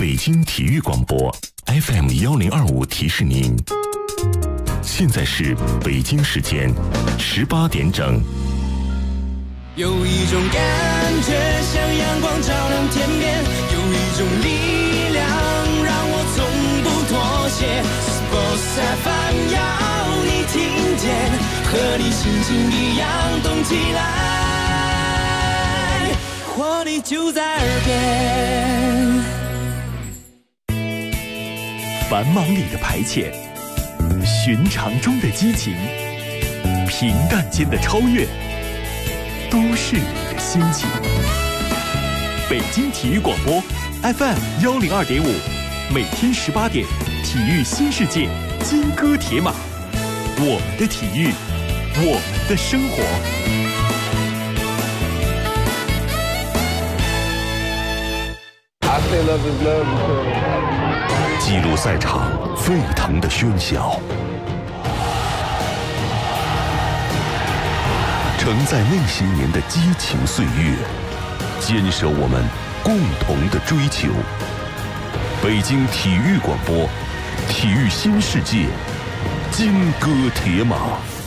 北京体育广播 FM1025提示您，现在是北京时间18点整。 有一种感觉像阳光照亮天边，有一种力量让我从不妥协。Sports FM 要你听见，和你心情一样动起来，活力就在耳边。 繁忙里的排遣，寻常中的激情，平淡间的超越，都是你的心情。北京体育广播 FM102.5，每天18点，体育新世界，金戈铁马，我们的体育，我们的生活。 记录赛场沸腾的喧嚣，承载那些年的激情岁月，坚守我们共同的追求。北京体育广播，体育新世界，金戈铁马。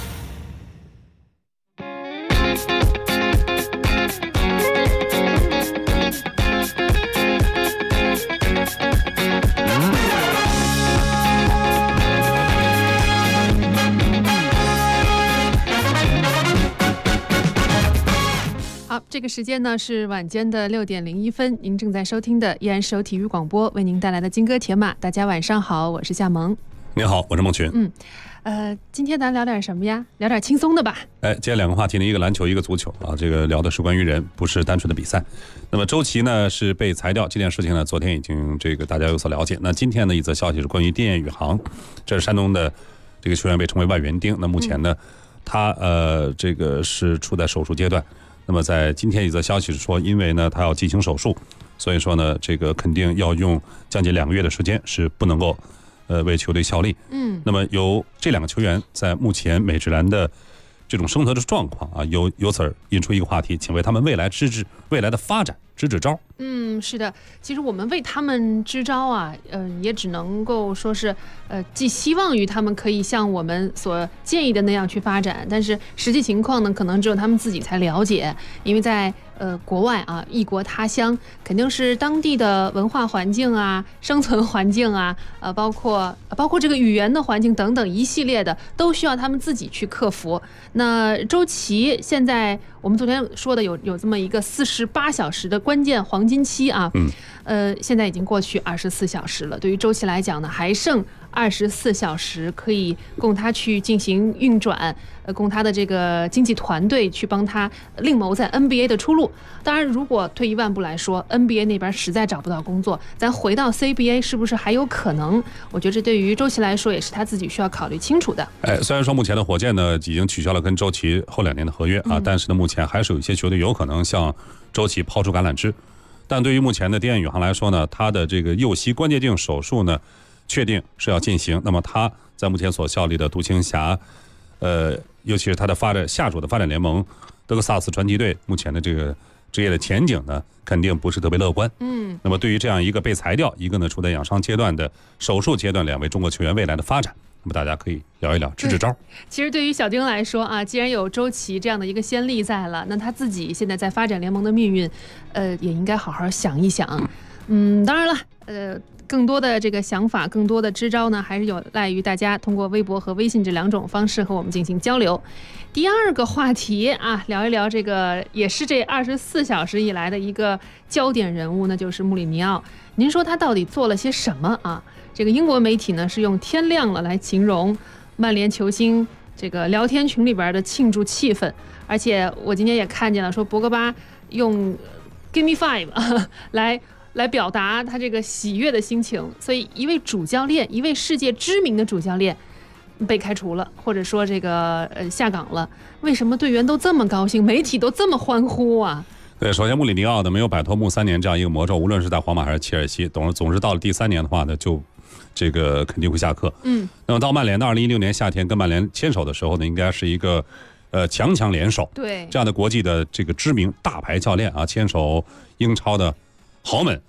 这个时间呢是晚间的6点01分，您正在收听的依然是由体育广播为您带来的金戈铁马。大家晚上好，我是夏萌。 您好，我是孟群。 今天咱聊点什么呀？聊点轻松的吧。 今天两个话题呢，一个篮球，一个足球啊。这个聊的是关于人，不是单纯的比赛。那么周琦呢是被裁掉这件事情呢，昨天已经大家有所了解。那今天的一则消息是关于丁彦雨航，这是山东的这个球员被称为万园丁。那目前呢，他这个是处在手术阶段。那么在今天一则消息是说，因为呢他要进行手术，所以说呢这个肯定要用将近2个月的时间，是不能够为球队效力。那么由这两个球员在目前美职篮的这种生存的状况啊，由此而引出一个话题，请为他们未来的发展支招。 是的，其实我们为他们支招啊，也只能够说是寄希望于他们可以像我们所建议的那样去发展，但是实际情况呢，可能只有他们自己才了解，因为在国外啊，异国他乡，肯定是当地的文化环境啊、生存环境啊，包括这个语言的环境等等一系列的，都需要他们自己去克服。那周琦现在我们昨天说的有这么一个48小时的关键黄金期啊，现在已经过去24小时了。对于周琦来讲呢，还剩24小时可以供他去进行运转，供他的这个经纪团队去帮他另谋在 NBA 的出路。当然，如果退一万步来说 ，NBA 那边实在找不到工作，咱回到 CBA 是不是还有可能？我觉得这对于周琦来说也是他自己需要考虑清楚的。 虽然说目前的火箭呢已经取消了跟周琦后2年的合约啊，但是呢目前还是有一些球队有可能向周琦抛出橄榄枝。但对于目前的丁彦雨航来说呢，他的这个右膝关节镜手术呢，确定是要进行。那么他在目前所效力的独行侠，尤其是他的下属的发展联盟德克萨斯传奇队，目前的这个职业的前景呢，肯定不是特别乐观。那么对于这样一个被裁掉，一个呢处在养伤阶段的手术阶段，2位中国球员未来的发展，那么大家可以聊一聊，支招。 其实对于小丁来说啊，既然有周琦这样的一个先例在了，那他自己现在在发展联盟的命运，也应该好好想一想。当然了，更多的这个想法，更多的支招呢，还是有赖于大家通过微博和微信这2种方式和我们进行交流。第二个话题啊，聊一聊这个也是这24小时以来的一个焦点人物，那就是穆里尼奥。您说他到底做了些什么啊？这个英国媒体呢是用天亮了来形容曼联球星这个聊天群里边的庆祝气氛，而且我今天也看见了，说博格巴用 Give me 5 来表达他这个喜悦的心情，所以一位主教练，一位世界知名的主教练被开除了，或者说这个下岗了。为什么队员都这么高兴，媒体都这么欢呼啊？ 对，首先穆里尼奥呢没有摆脱穆3年这样一个魔咒，无论是在皇马还是切尔西，总是到了第3年的话呢，就这个肯定会下课。那么到曼联的2016年夏天跟曼联牵手的时候呢，应该是一个强联手， 对这样的国际的这个知名大牌教练啊，牵手英超的豪门。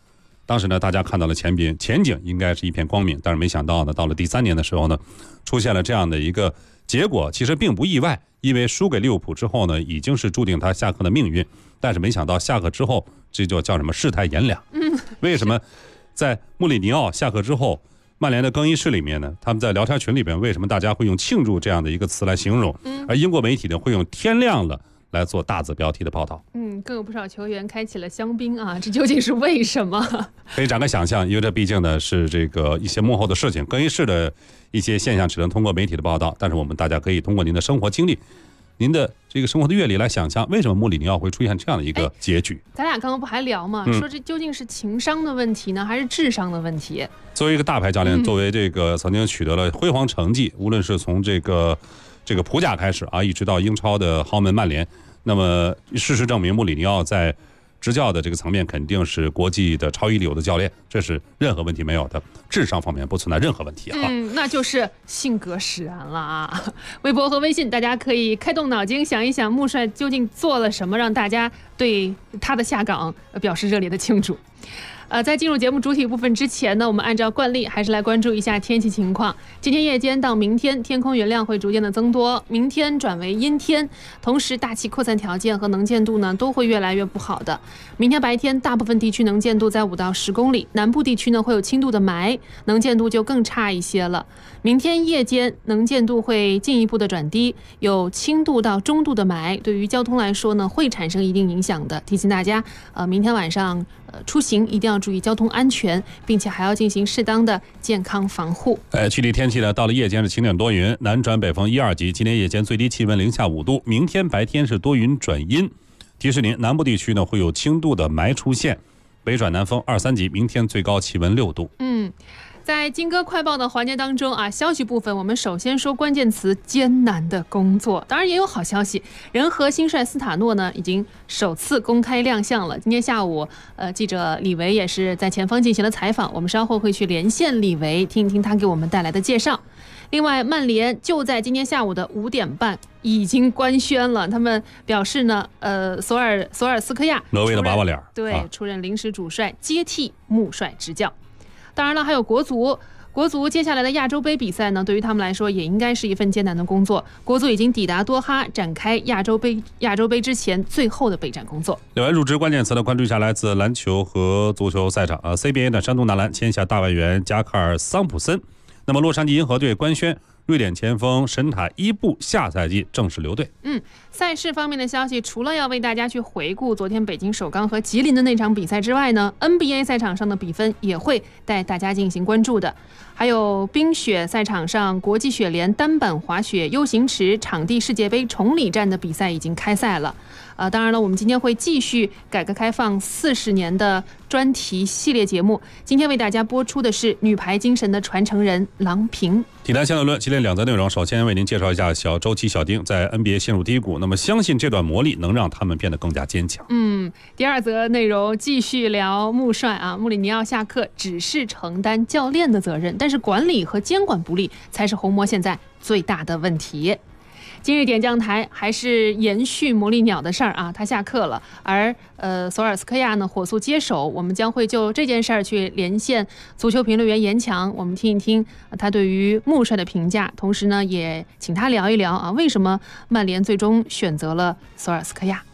当时呢，大家看到了前景应该是一片光明，但是没想到呢，到了第3年的时候呢，出现了这样的一个结果，其实并不意外，因为输给利物浦之后呢，已经是注定他下课的命运。但是没想到下课之后，这就叫什么世态炎凉。为什么在穆里尼奥下课之后，曼联的更衣室里面呢，他们在聊天群里边，为什么大家会用庆祝这样的一个词来形容，而英国媒体呢会用天亮了来做大字标题的报道？ 更有不少球员开启了香槟啊，这究竟是为什么？ 可以展开想象，因为这毕竟呢是这个一些幕后的事情，更衣室的一些现象只能通过媒体的报道，但是我们大家可以通过您的生活经历，您的这个生活的阅历来想象，为什么穆里尼奥会出现这样的一个结局？ 咱俩刚刚不还聊吗？说这究竟是情商的问题呢，还是智商的问题？ 作为一个大牌教练，作为这个曾经取得了辉煌成绩，无论是从这个葡甲开始啊，一直到英超的豪门曼联，那么事实证明，穆里尼奥在执教的这个层面肯定是国际的超一流的教练，这是任何问题没有的，智商方面不存在任何问题啊。 那就是性格使然了啊。微博和微信大家可以开动脑筋想一想，穆帅究竟做了什么让大家对他的下岗表示热烈的庆祝。在进入节目主体部分之前呢，我们按照惯例还是来关注一下天气情况。今天夜间到明天，天空云量会逐渐的增多，明天转为阴天，同时大气扩散条件和能见度呢都会越来越不好的。明天白天大部分地区能见度在5到10公里，南部地区呢会有轻度的霾，能见度就更差一些了。明天夜间能见度会进一步的转低，有轻度到中度的霾，对于交通来说呢会产生一定影响的。提醒大家，明天晚上出行一定要注意交通安全，并且还要进行适当的健康防护。 具体天气呢，到了夜间是晴点多云，南转北风1、2级。今天夜间最低气温零下5度，明天白天是多云转阴。提示您，南部地区呢会有轻度的霾出现，北转南风2、3级。明天最高气温6度。 在金歌快报的环节当中啊，消息部分我们首先说关键词艰难的工作，当然也有好消息，人和新帅斯塔诺呢已经首次公开亮相了。今天下午，记者李维也是在前方进行了采访，我们稍后会去连线李维，听一听他给我们带来的介绍。另外，曼联就在今天下午的5点半已经官宣了，他们表示呢，索尔斯克亚， 挪威的娃娃脸， 对，出任临时主帅，接替穆帅执教。当然了，还有国足接下来的亚洲杯比赛呢，对于他们来说也应该是一份艰难的工作。国足已经抵达多哈，展开亚洲杯之前最后的备战工作。 另外，入职关键词呢，关注一下来自篮球和足球赛场CBA 的山东男篮签下大外援加卡尔桑普森。那么，洛杉矶银河队官宣，瑞典前锋神塔伊布下赛季正式留队。 赛事方面的消息，除了要为大家去回顾昨天北京首钢和吉林的那场比赛之外呢， NBA 赛场上的比分也会带大家进行关注的。还有冰雪赛场上，国际雪联单板滑雪 U 型池场地世界杯崇礼站的比赛已经开赛了。当然了，我们今天会继续改革开放40年的专题系列节目。今天为大家播出的是女排精神的传承人郎平。 体坛相对论，今天2则内容。首先为您介绍一下小周琦、小丁在 NBA 陷入低谷，那么相信这段磨砺能让他们变得更加坚强。 第2则内容继续聊穆帅啊，穆里尼奥下课只是承担教练的责任，但是管理和监管不力才是红魔现在最大的问题。今日点将台还是延续魔力鸟的事儿啊，他下课了，而索尔斯克亚呢火速接手，我们将会就这件事儿去连线足球评论员严强，我们听一听他对于穆帅的评价，同时呢也请他聊一聊啊，为什么曼联最终选择了索尔斯克亚。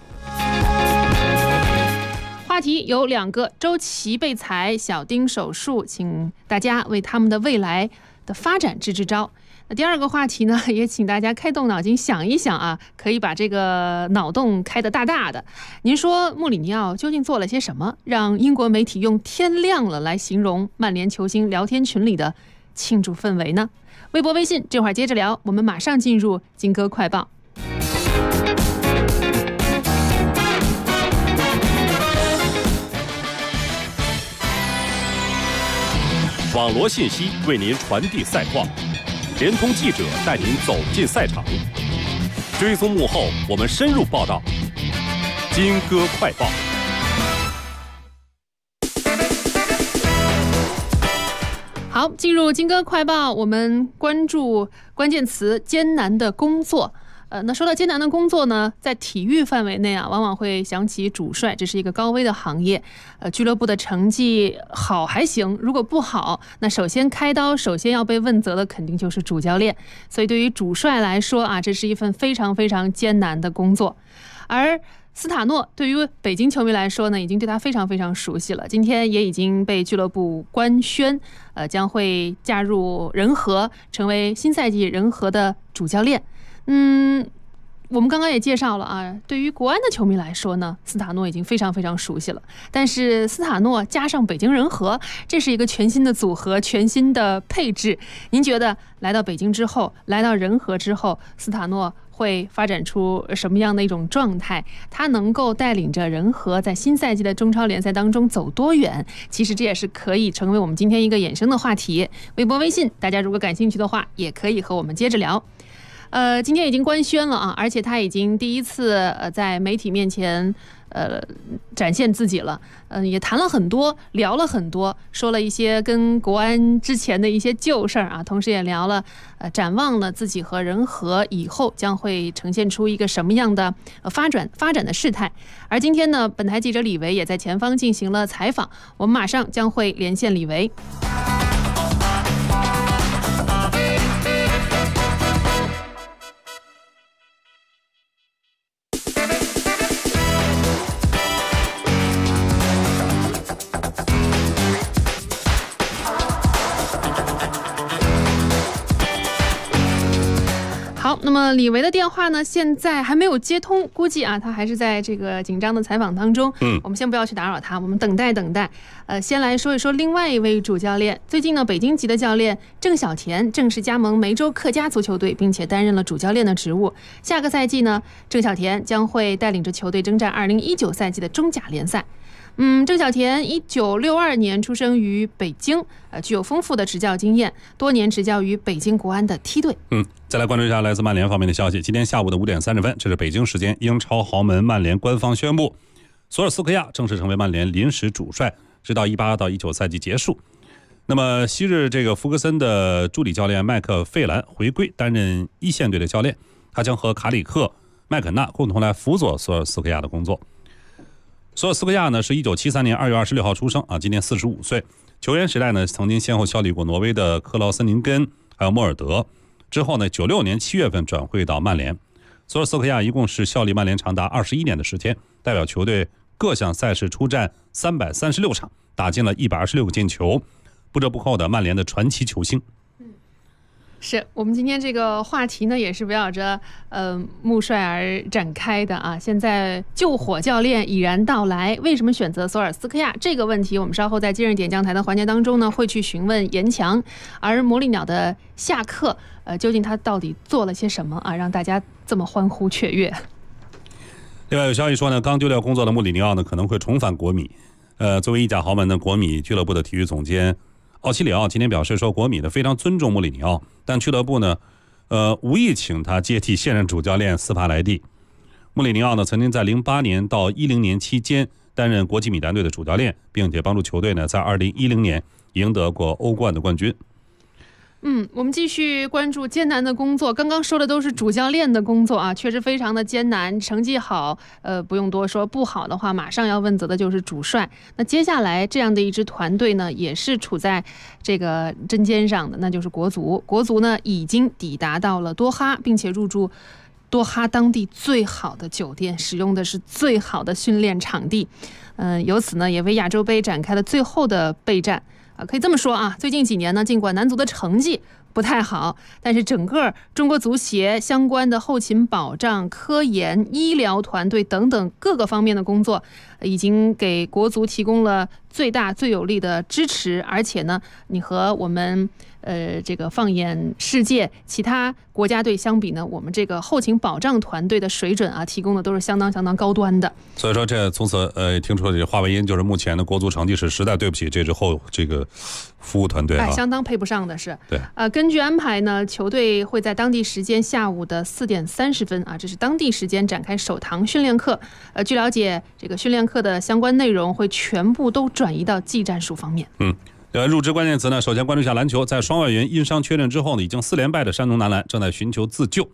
话题有2个，周琦被裁，小丁手术，请大家为他们的未来的发展支支招。那第2个话题呢，也请大家开动脑筋想一想啊，可以把这个脑洞开得大大的。您说穆里尼奥究竟做了些什么，让英国媒体用天亮了来形容曼联球星聊天群里的庆祝氛围呢？微博微信这会儿接着聊，我们马上进入金歌快报。 网罗信息为您传递赛况，联通记者带您走进赛场，追踪幕后，我们深入报道。金歌快报。 好，进入金歌快报，我们关注关键词艰难的工作。 那说到艰难的工作呢，在体育范围内啊，往往会想起主帅，这是一个高危的行业。俱乐部的成绩好还行，如果不好，那首先开刀，首先要被问责的肯定就是主教练。所以对于主帅来说啊，这是一份非常非常艰难的工作。而斯塔诺对于北京球迷来说呢，已经对他非常非常熟悉了。今天也已经被俱乐部官宣，将会加入人和，成为新赛季人和的主教练。我们刚刚也介绍了啊，对于国安的球迷来说呢，斯塔诺已经非常非常熟悉了。但是斯塔诺加上北京人和，这是一个全新的组合，全新的配置。您觉得来到北京之后，来到人和之后，斯塔诺会发展出什么样的一种状态？他能够带领着人和在新赛季的中超联赛当中走多远？其实这也是可以成为我们今天一个衍生的话题。微博微信，大家如果感兴趣的话，也可以和我们接着聊。今天已经官宣了啊，而且他已经第一次在媒体面前展现自己了。也谈了很多，聊了很多，说了一些跟国安之前的一些旧事儿啊，同时也聊了展望了自己和人和以后将会呈现出一个什么样的发展的事态。而今天呢，本台记者李维也在前方进行了采访，我们马上将会连线李维。好，那么李维的电话呢，现在还没有接通，估计啊，他还是在这个紧张的采访当中。我们先不要去打扰他，我们等待。先来说一说另外一位主教练。最近呢，北京籍的教练郑小田正式加盟梅州客家足球队，并且担任了主教练的职务。下个赛季呢，郑小田将会带领着球队征战2019赛季的中甲联赛。郑小田1962年出生于北京，具有丰富的执教经验，多年执教于北京国安的梯队。 再来关注一下来自曼联方面的消息。今天下午的5点30分，这是北京时间，英超豪门曼联官方宣布，索尔斯克亚正式成为曼联临时主帅，直到18到19赛季结束。那么昔日这个福格森的助理教练麦克费兰回归担任一线队的教练，他将和卡里克、麦肯纳共同来辅佐索尔斯克亚的工作。索尔斯克亚呢是1973年2月26号出生啊，今年45岁。球员时代呢，曾经先后效力过挪威的克劳森宁根还有莫尔德。之后呢，96年7月份转会到曼联。索尔斯克亚一共是效力曼联长达21年的时间，代表球队各项赛事出战336场，打进了126个进球，不折不扣的曼联的传奇球星。 是我们今天这个话题呢，也是围绕着穆帅而展开的啊。现在救火教练已然到来，为什么选择索尔斯克亚这个问题，我们稍后在今日点将台的环节当中呢，会去询问严强。而魔力鸟的下课，究竟他到底做了些什么啊，让大家这么欢呼雀跃？ 另外有消息说呢，刚丢掉工作的穆里尼奥呢可能会重返国米。作为意甲豪门的国米俱乐部的体育总监奥齐里奥今天表示说，国米呢非常尊重穆里尼奥，但俱乐部呢，无意请他接替现任主教练斯帕莱蒂。穆里尼奥呢曾经在08年到10年期间担任国际米兰队的主教练，并且帮助球队呢在2010年赢得过欧冠的冠军。 我们继续关注艰难的工作。刚刚说的都是主教练的工作啊，确实非常的艰难。成绩好，不用多说；不好的话，马上要问责的就是主帅。那接下来这样的一支团队呢，也是处在这个针尖上的，那就是国足。国足呢已经抵达到了多哈，并且入住多哈当地最好的酒店，使用的是最好的训练场地。由此呢，也为亚洲杯展开了最后的备战。可以这么说啊，最近几年呢，尽管男足的成绩不太好，但是整个中国足协相关的后勤保障、科研、医疗团队等等各个方面的工作，已经给国足提供了最大最有力的支持。而且呢，你和我们这个放眼世界其他国家队相比呢，我们这个后勤保障团队的水准啊，提供的都是相当高端的。 所以说这从此听出了这个话外音，就是目前的国足成绩是实在对不起这支这个服务团队啊， 相当配不上的是。 对， 根据安排呢，球队会在当地时间下午的4点30分啊，这是当地时间展开首堂训练课。据了解，这个训练课的相关内容会全部都转移到技战术方面。 入职关键词呢，首先关注一下篮球。在双外援因伤缺阵之后呢，已经4连败的山东男篮正在寻求自救。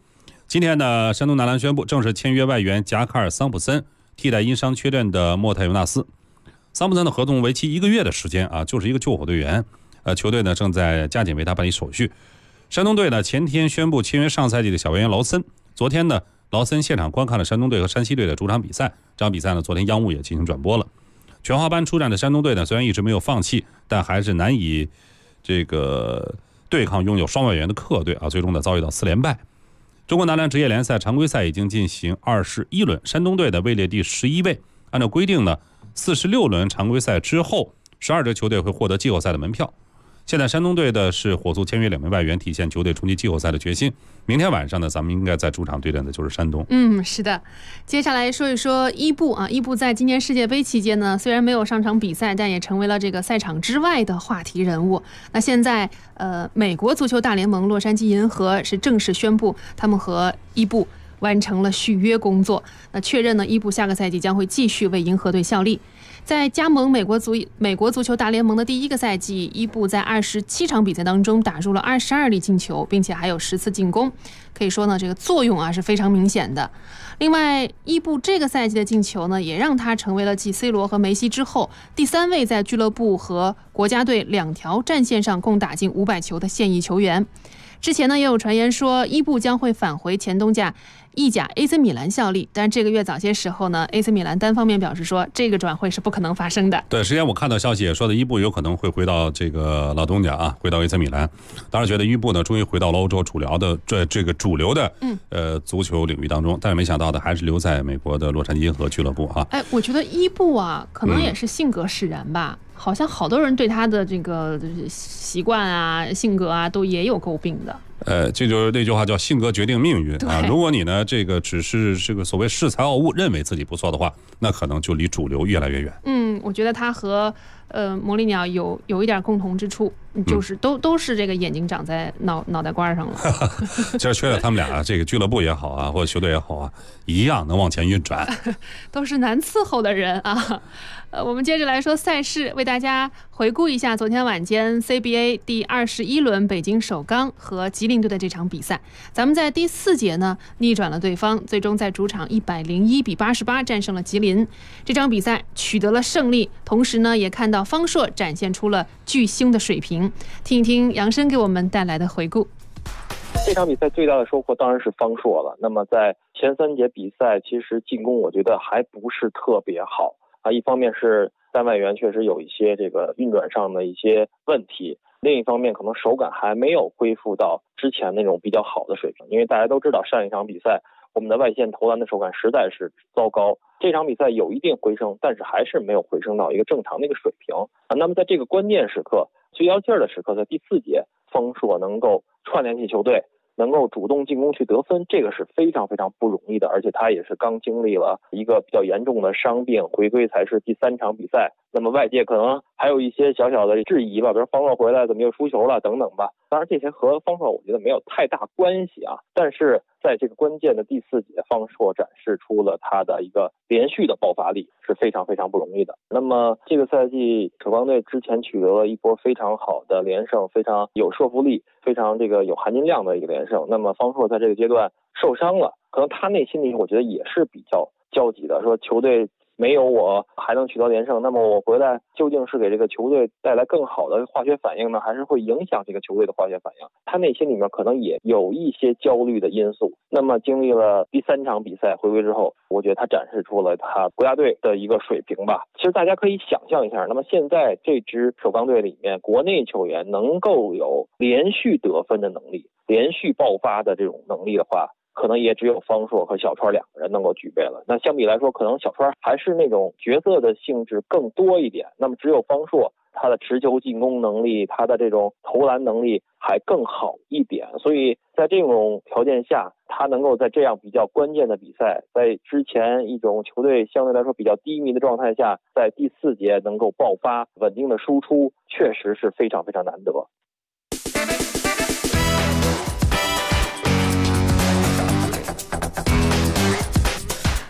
今天呢，山东男篮宣布正式签约外援贾卡尔·桑普森，替代因伤缺阵的莫泰尤纳斯。桑普森的合同为期1个月的时间啊，就是一个救火队员。球队呢正在加紧为他办理手续。山东队呢前天宣布签约上赛季的小外援劳森。昨天呢，劳森现场观看了山东队和山西队的主场比赛。这场比赛呢，昨天央务也进行转播了。全华班出战的山东队呢，虽然一直没有放弃，但还是难以这个对抗拥有双外援的客队啊，最终呢遭遇到4连败。中国男篮职业联赛常规赛已经进行21轮，山东队的位列第11位。按照规定呢，46轮常规赛之后，12支球队会获得季后赛的门票。现在山东队的是火速签约2名外援，体现球队冲击季后赛的决心。明天晚上呢，咱们应该在主场对阵的就是山东。 是的。接下来说一说伊布啊，伊布在今年世界杯期间呢，虽然没有上场比赛，但也成为了这个赛场之外的话题人物。那现在美国足球大联盟洛杉矶银河是正式宣布，他们和伊布完成了续约工作。那确认呢，伊布下个赛季将会继续为银河队效力。在加盟美国足球大联盟的第1个赛季，伊布在27场比赛当中打入了22粒进球，并且还有10次进攻，可以说呢，这个作用啊是非常明显的。另外，伊布这个赛季的进球呢，也让他成为了继 C 罗和梅西之后第3位在俱乐部和国家队2条战线上共打进500球的现役球员。之前呢，也有传言说伊布将会返回前东家意甲 AC 米兰效力，但这个月早些时候呢 AC 米兰单方面表示说这个转会是不可能发生的。 对，之前我看到消息也说的伊布有可能会回到这个老东家啊，回到 AC 米兰。当然觉得伊布呢终于回到了欧洲主流的这个主流的足球领域当中，但是没想到的还是留在美国的洛杉矶银河俱乐部啊。 我觉得伊布啊可能也是性格使然吧。好像好多人对他的这个习惯啊、性格啊都也有诟病的。 这就是那句话叫性格决定命运啊。如果你呢这个只是这个所谓恃才傲物，认为自己不错的话，那可能就离主流越来越远。 我觉得他和魔力鸟有一点共同之处，就是都是这个眼睛长在脑袋瓜上了。 其实缺了他们俩，这个俱乐部也好啊，或者球队也好啊，一样能往前运转。 都是难伺候的人啊。我们接着来说赛事，为大家回顾一下昨天晚间 CBA 第21轮北京首钢和吉林队的这场比赛。咱们在第4节呢逆转了对方，最终在主场101比88战胜了吉林。这场比赛取得了胜利，同时呢也看到方硕展现出了巨星的水平。听一听杨申给我们带来的回顾。 这场比赛最大的收获当然是方硕了。那么在前3节比赛，其实进攻我觉得还不是特别好啊。一方面是3外援确实有一些这个运转上的一些问题，另一方面可能手感还没有恢复到之前那种比较好的水平。因为大家都知道上一场比赛我们的外线投篮的手感实在是糟糕，这场比赛有一定回升，但是还是没有回升到一个正常的一个水平啊。那么在这个关键时刻、最要劲儿的时刻，在第4节，方硕能够串联起球队，能够主动进攻去得分，这个是非常非常不容易的。而且他也是刚经历了一个比较严重的伤病，回归才是第3场比赛。那么外界可能还有一些小小的质疑吧，比如方硕回来怎么又输球了等等吧。当然这些和方硕我觉得没有太大关系啊。但是在这个关键的第4节，方硕展示出了他的一个连续的爆发力，是非常非常不容易的。那么这个赛季首钢队之前取得了一波非常好的连胜，非常有说服力，非常这个有含金量的一个连胜。那么方硕在这个阶段受伤了，可能他内心里我觉得也是比较焦急的，说球队没有我还能取得连胜，那么我回来究竟是给这个球队带来更好的化学反应呢，还是会影响这个球队的化学反应？他内心里面可能也有一些焦虑的因素。那么经历了第3场比赛回归之后，我觉得他展示出了他国家队的一个水平吧。其实大家可以想象一下，那么现在这支首钢队里面国内球员能够有连续得分的能力，连续爆发的这种能力的话，可能也只有方硕和小川2个人能够具备了。那相比来说，可能小川还是那种角色的性质更多一点，那么只有方硕他的持球进攻能力，他的这种投篮能力还更好一点。所以在这种条件下，他能够在这样比较关键的比赛，在之前一种球队相对来说比较低迷的状态下，在第4节能够爆发稳定的输出，确实是非常非常难得。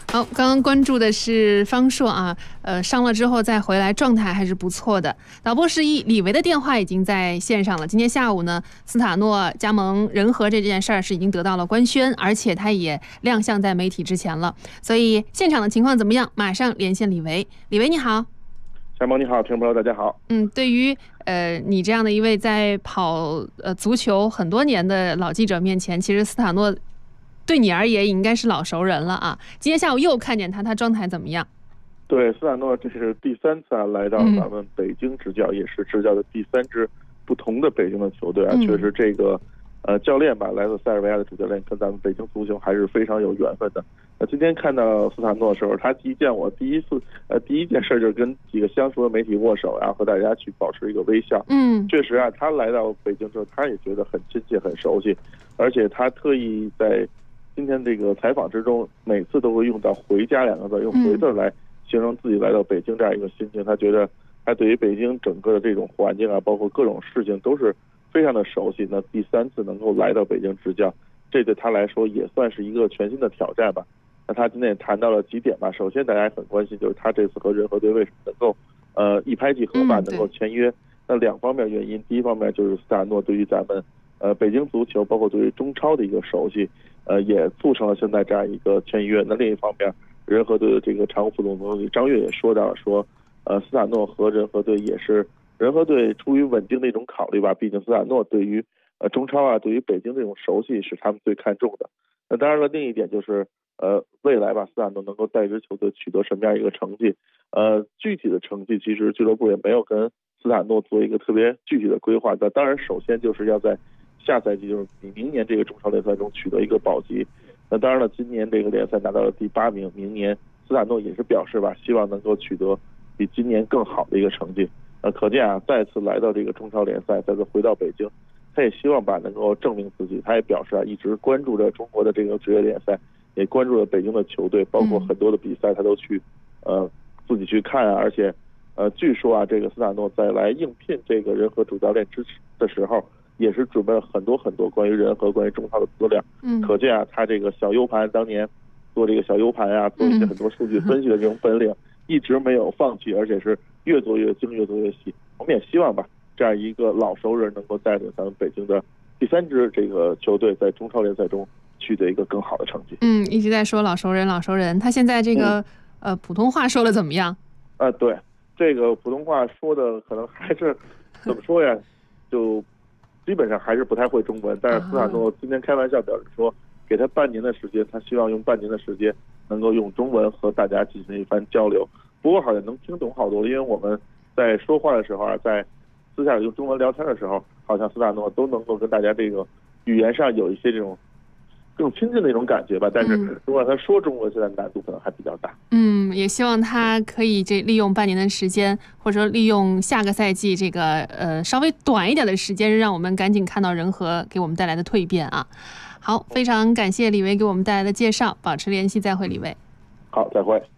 好，刚刚关注的是方硕啊，伤了之后再回来，状态还是不错的。导播示意，李维的电话已经在线上了。今天下午呢，斯塔诺加盟人和这件事儿是已经得到了官宣，而且他也亮相在媒体之前了。所以现场的情况怎么样？马上连线李维。李维你好。 夏萌你好，听众朋友大家好。 对于你这样的一位在跑足球很多年的老记者面前，其实斯塔诺对你而言应该是老熟人了啊。今天下午又看见他状态怎么样？ 对，斯塔诺这是第3次来到咱们北京执教，也是执教的第3支不同的北京的球队啊。确实这个教练吧，来自塞尔维亚的主教练跟咱们北京足球还是非常有缘分的。今天看到斯塔诺的时候，他一见我第一件事就是跟几个相熟的媒体握手，然后和大家去保持一个微笑。确实啊，他来到北京之后，他也觉得很亲切、很熟悉，而且他特意在今天这个采访之中，每次都会用到"回家"2个字，用"回"字来形容自己来到北京这样一个心情。他觉得他对于北京整个的这种环境啊，包括各种事情都是非常的熟悉。那第3次能够来到北京执教，这对他来说也算是一个全新的挑战吧。那他今天也谈到了几点吧。首先大家很关心就是他这次和人和队为什么能够一拍即合吧，能够签约。那2方面原因，第一方面就是斯塔诺对于咱们北京足球，包括对于中超的一个熟悉，也促成了现在这样一个签约。那另一方面，人和队的这个常务副总经理张悦也说到了，说斯塔诺和人和队也是人和队出于稳定的一种考虑吧。毕竟斯塔诺对于中超啊，对于北京这种熟悉是他们最看重的。那当然了，另一点就是未来吧，斯塔诺能够带支球队取得什么样一个成绩？具体的成绩其实俱乐部也没有跟斯塔诺做一个特别具体的规划。那当然，首先就是要在下赛季，就是明年这个中超联赛中取得一个保级。那当然了，今年这个联赛拿到了第8名，明年斯塔诺也是表示吧，希望能够取得比今年更好的一个成绩。可见啊，再次来到这个中超联赛，再次回到北京，他也希望吧能够证明自己。他也表示啊，一直关注着中国的这个职业联赛，也关注了北京的球队，包括很多的比赛他都去自己去看啊。而且据说啊，这个斯塔诺在来应聘这个人和主教练的时候，也是准备了很多关于人和关于中超的资料。可见啊，他这个小 U 盘当年做这个小 U 盘啊，做一些很多数据分析的这种本领，一直没有放弃，而且是越做越精，越做越细。我们也希望吧，这样一个老熟人能够带领咱们北京的第3支这个球队在中超联赛中取得一个更好的成绩。 一直在说老熟人，他现在这个普通话说的怎么样？ 对，这个普通话说的可能还是怎么说呀，就基本上还是不太会中文。但是斯塔诺今天开玩笑表示说，给他半年的时间，他希望用半年的时间能够用中文和大家进行一番交流。不过好像能听懂好多，因为我们在说话的时候啊，在私下用中文聊天的时候，好像斯塔诺都能够跟大家这个语言上有一些这种更亲近的一种感觉吧。但是如果他说中文，现在难度可能还比较大。 也希望他可以利用半年的时间，或者说利用下个赛季这个稍微短一点的时间，让我们赶紧看到人和给我们带来的蜕变啊。好，非常感谢李维给我们带来的介绍，保持联系，再会，李维。 好，再会。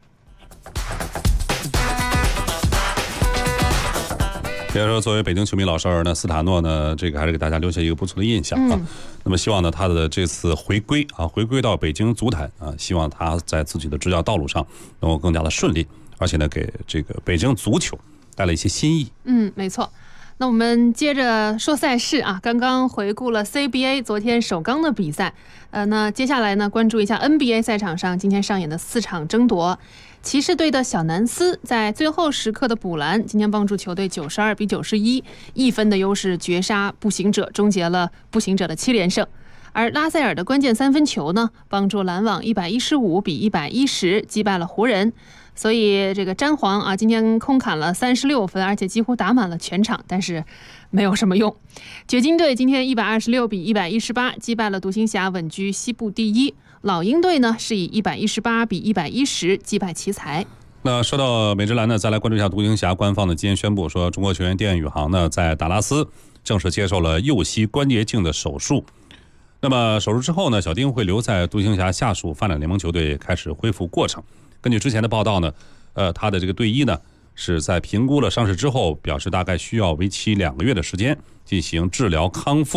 比方说，作为北京球迷老少儿呢，斯塔诺呢，这个还是给大家留下一个不错的印象啊。那么希望呢，他的这次回归到北京足坛啊，希望他在自己的执教道路上能够更加的顺利，而且呢，给这个北京足球带来一些新意。 没错。那我们接着说赛事啊，刚刚回顾了 CBA 昨天首钢的比赛，那接下来呢，关注一下 NBA 赛场上今天上演的4场争夺。骑士队的小南斯在最后时刻的补篮，今天帮助球队92比91，一分的优势绝杀步行者，终结了步行者的7连胜。而拉塞尔的关键3分球呢，帮助篮网115比110击败了湖人。所以这个詹皇啊，今天空砍了36分，而且几乎打满了全场，但是没有什么用。掘金队今天126比118击败了独行侠，稳居西部第1。老鹰队呢是以118比110击败奇才。 那说到美职篮呢，再来关注一下独行侠官方的今天宣布说，中国球员电宇航呢在达拉斯正式接受了右膝关节镜的手术。那么手术之后呢，小丁会留在独行侠下属发展联盟球队开始恢复过程。根据之前的报道呢，他的这个队医呢是在评估了伤势之后，表示大概需要为期2个月的时间进行治疗康复，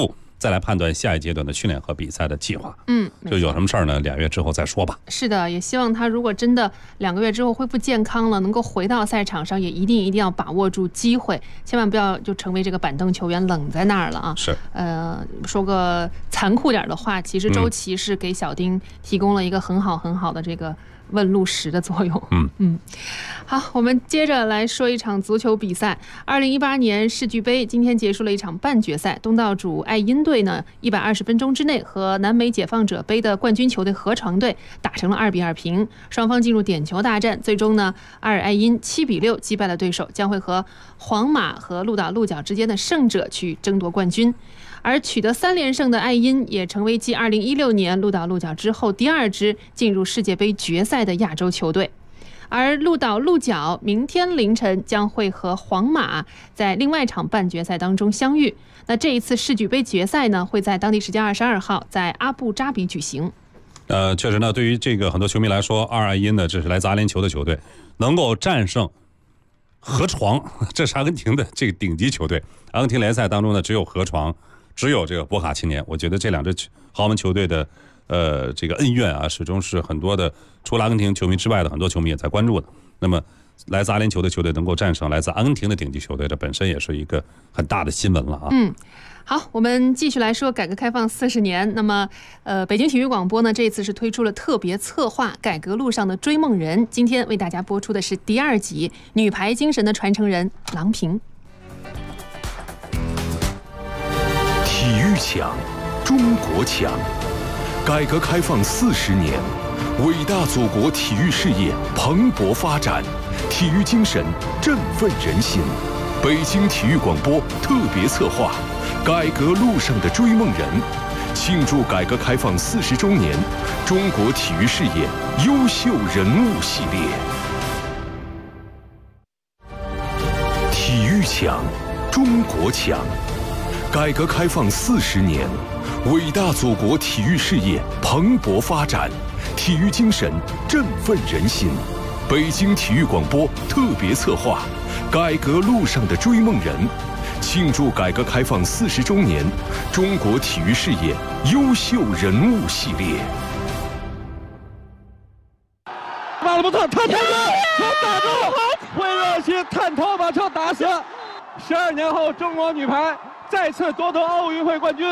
再来判断下一阶段的训练和比赛的计划。就有什么事儿呢？2月之后再说吧。 是的，也希望他如果真的2个月之后恢复健康了，能够回到赛场上，也一定要把握住机会，千万不要就成为这个板凳球员，冷在那儿了啊。 是。 说个残酷点的话，其实周琦是给小丁提供了一个很好的这个问路石的作用。好，我们接着来说一场足球比赛。2018年世俱杯今天结束了一场半决赛，东道主爱因队呢120分钟之内和南美解放者杯的冠军球队河床队打成了2-2平，双方进入点球大战，最终呢阿尔爱因7-6击败了对手，将会和皇马和鹿岛鹿角之间的胜者去争夺冠军。而取得3连胜的爱因也成为继2016年鹿岛鹿角之后第2支进入世界杯决赛的亚洲球队。而鹿岛鹿角明天凌晨将会和皇马在另外一场半决赛当中相遇。那这一次世俱杯决赛呢，会在当地时间22号在阿布扎比举行。 确实呢，对于这个很多球迷来说，阿尔爱因呢，这是来自阿联酋的球队，能够战胜河床，这是阿根廷的这个顶级球队。阿根廷联赛当中呢，只有河床，只有这个博卡青年。我觉得这2支豪门球队的这个恩怨啊，始终是很多的除了阿根廷球迷之外的很多球迷也在关注的。那么来自阿联酋的球队能够战胜来自阿根廷的顶级球队，这本身也是一个很大的新闻了啊。 好，我们继续来说改革开放40年。那么北京体育广播呢，这次是推出了特别策划《改革路上的追梦人》，今天为大家播出的是第2集，女排精神的传承人郎平。 体育强，中国强。改革开放40年，伟大祖国体育事业蓬勃发展，体育精神振奋人心。北京体育广播特别策划《改革路上的追梦人》，庆祝改革开放40周年中国体育事业优秀人物系列。体育强，中国强。改革开放40年，伟大祖国体育事业蓬勃发展，体育精神振奋人心。北京体育广播特别策划《改革路上的追梦人》，庆祝改革开放40周年中国体育事业优秀人物系列。 马勒伯特，他球打中，会热心探头把球打死。12年后，中国女排再次夺得奥运会冠军。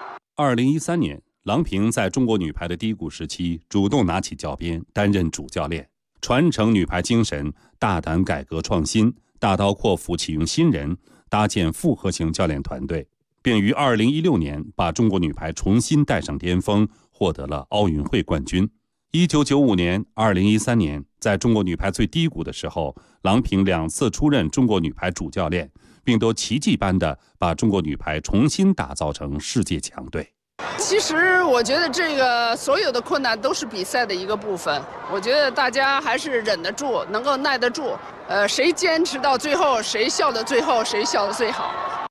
2013年，郎平在中国女排的低谷时期主动拿起教鞭，担任主教练，传承女排精神，大胆改革创新，大刀阔斧启用新人，搭建复合型教练团队，并于2016年把中国女排重新带上巅峰，获得了奥运会冠军。1995年、2013年，在中国女排最低谷的时候，郎平2次出任中国女排主教练，并都奇迹般的把中国女排重新打造成世界强队。 其实我觉得这个所有的困难都是比赛的一个部分，我觉得大家还是忍得住，能够耐得住。谁坚持到最后，谁笑到最后，谁笑得最好。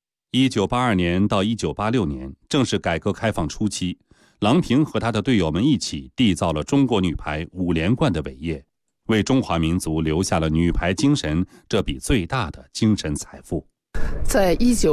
1982年到1986年，正是改革开放初期，郎平和他的队友们一起缔造了中国女排5连冠的伟业，为中华民族留下了女排精神这笔最大的精神财富。 在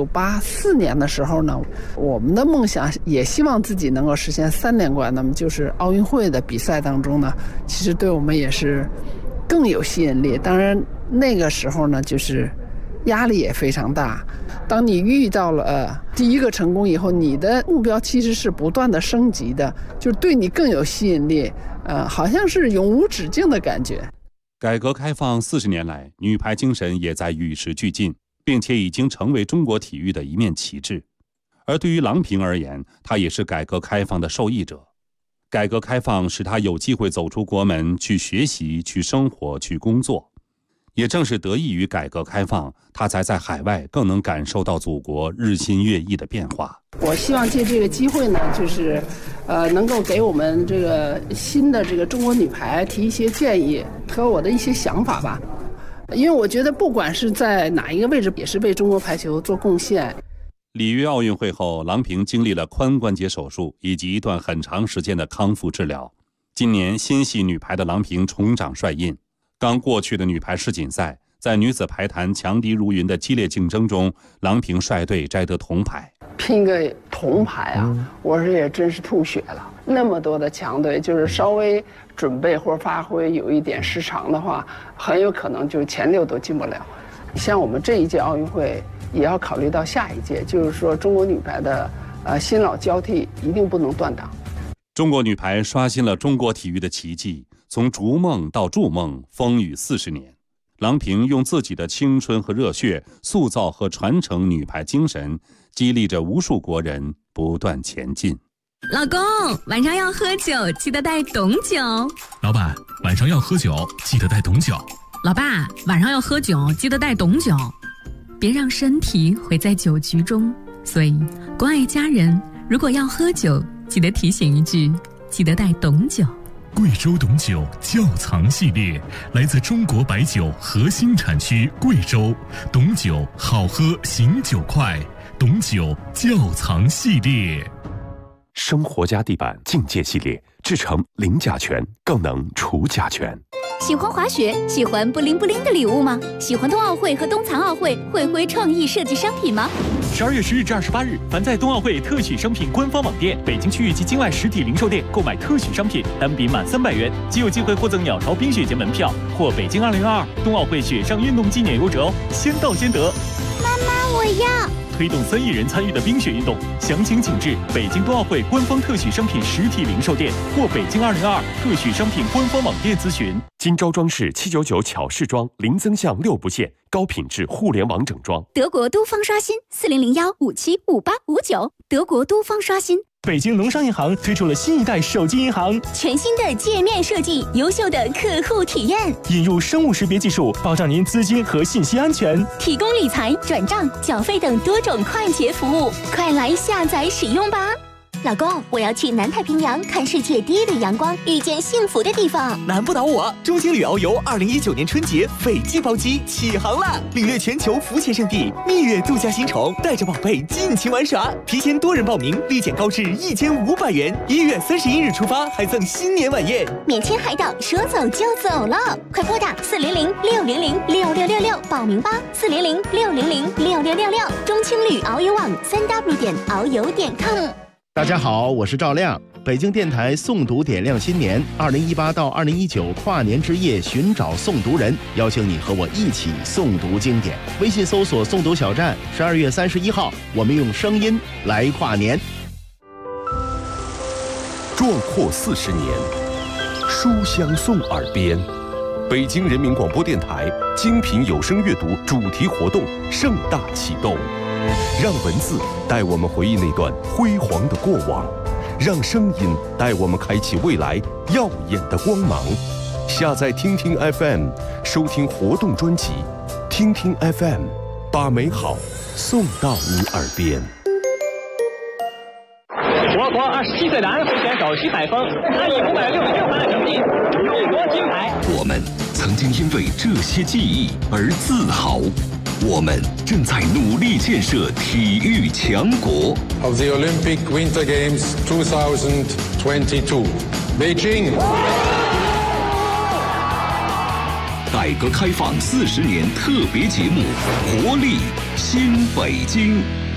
1984年的时候呢，我们的梦想也希望自己能够实现3连冠。那么就是奥运会的比赛当中呢，其实对我们也是更有吸引力。当然那个时候呢，就是压力也非常大。当你遇到了第一个成功以后，你的目标其实是不断的升级的，就是对你更有吸引力。好像是永无止境的感觉。 改革开放40年来，女排精神也在与时俱进，并且已经成为中国体育的一面旗帜。而对于郎平而言，她也是改革开放的受益者。改革开放使她有机会走出国门，去学习、去生活、去工作。也正是得益于改革开放，她才在海外更能感受到祖国日新月异的变化。 我希望借这个机会呢，就是能够给我们这个新的这个中国女排提一些建议和我的一些想法吧。因为我觉得不管是在哪一个位置，也是为中国排球做贡献。 里约奥运会后，郎平经历了髋关节手术以及一段很长时间的康复治疗。今年心系女排的郎平重掌帅印。刚过去的女排世锦赛，在女子排坛强敌如云的激烈竞争中，郎平率队摘得铜牌。 拼个铜牌啊，我说也真是吐血了。那么多的强队，就是稍微准备或发挥有一点失常的话，很有可能就前6都进不了。像我们这一届奥运会，也要考虑到下一届，就是说中国女排的新老交替一定不能断档。 中国女排刷新了中国体育的奇迹，从逐梦到筑梦，风雨40年。郎平用自己的青春和热血塑造和传承女排精神，激励着无数国人不断前进。 老公，晚上要喝酒，记得带董酒。 老板，晚上要喝酒，记得带董酒。 老爸，晚上要喝酒，记得带董酒。别让身体毁在酒局中。所以，关爱家人，如果要喝酒，记得提醒一句，记得带董酒。 贵州董酒窖藏系列，来自中国白酒核心产区贵州，董酒好喝，醒酒快，董酒窖藏系列。 生活家地板境界系列，制成零甲醛，更能除甲醛。 喜欢滑雪，喜欢布灵布灵的礼物吗？喜欢冬奥会和冬残奥会会徽创意设计商品吗 ？12月10日至28日，凡在冬奥会特许商品官方网店、北京区域及境外实体零售店购买特许商品，单笔满300元，即有机会获赠鸟巢冰雪节门票或北京2022冬奥会雪上运动纪念游折哦，先到先得。 妈妈，我要。 推动3亿人参与的冰雪运动，详情请至北京冬奥会官方特许商品实体零售店或北京2022特许商品官方网店咨询。 金招装饰799巧饰装，零增项6不限，高品质互联网整装。 德国都方刷新4001575859，德国都方刷新。 北京农商银行推出了新一代手机银行， 全新的界面设计，优秀的客户体验， 引入生物识别技术，保障您资金和信息安全， 提供理财、转账、缴费等多种快捷服务，快来下载使用吧！老公，我要去南太平洋看世界第一的阳光，遇见幸福的地方。 难不倒我！中青旅遨游2019年春节斐济包机起航了，领略全球浮潜圣地，蜜月度假新宠，带着宝贝尽情玩耍。提前多人报名，立减高至1500元。1月31日出发，还赠新年晚宴， 免签海岛，说走就走了。快拨打400-600-6666报名吧，400-600-6666。中青旅遨游网3w.遨游.com。 大家好，我是赵亮。北京电台诵读点亮新年2018到2019跨年之夜，寻找诵读人，邀请你和我一起诵读经典。微信搜索诵读小站，12月31号，我们用声音来跨年。 壮阔40年，书香送耳边。北京人民广播电台精品有声阅读主题活动盛大启动。让文字带我们回忆那段辉煌的过往，让声音带我们开启未来耀眼的光芒。下载听听 FM， 收听活动专辑。听听 FM， 把美好送到你耳边。 我国27岁的安徽选手徐海峰，他以566分的成绩勇夺金牌。 我们曾经因为这些记忆而自豪。我们正在努力建设体育强国。 Of the Olympic Winter Games 2022, Beijing。 改革开放40年特别节目，活力新北京。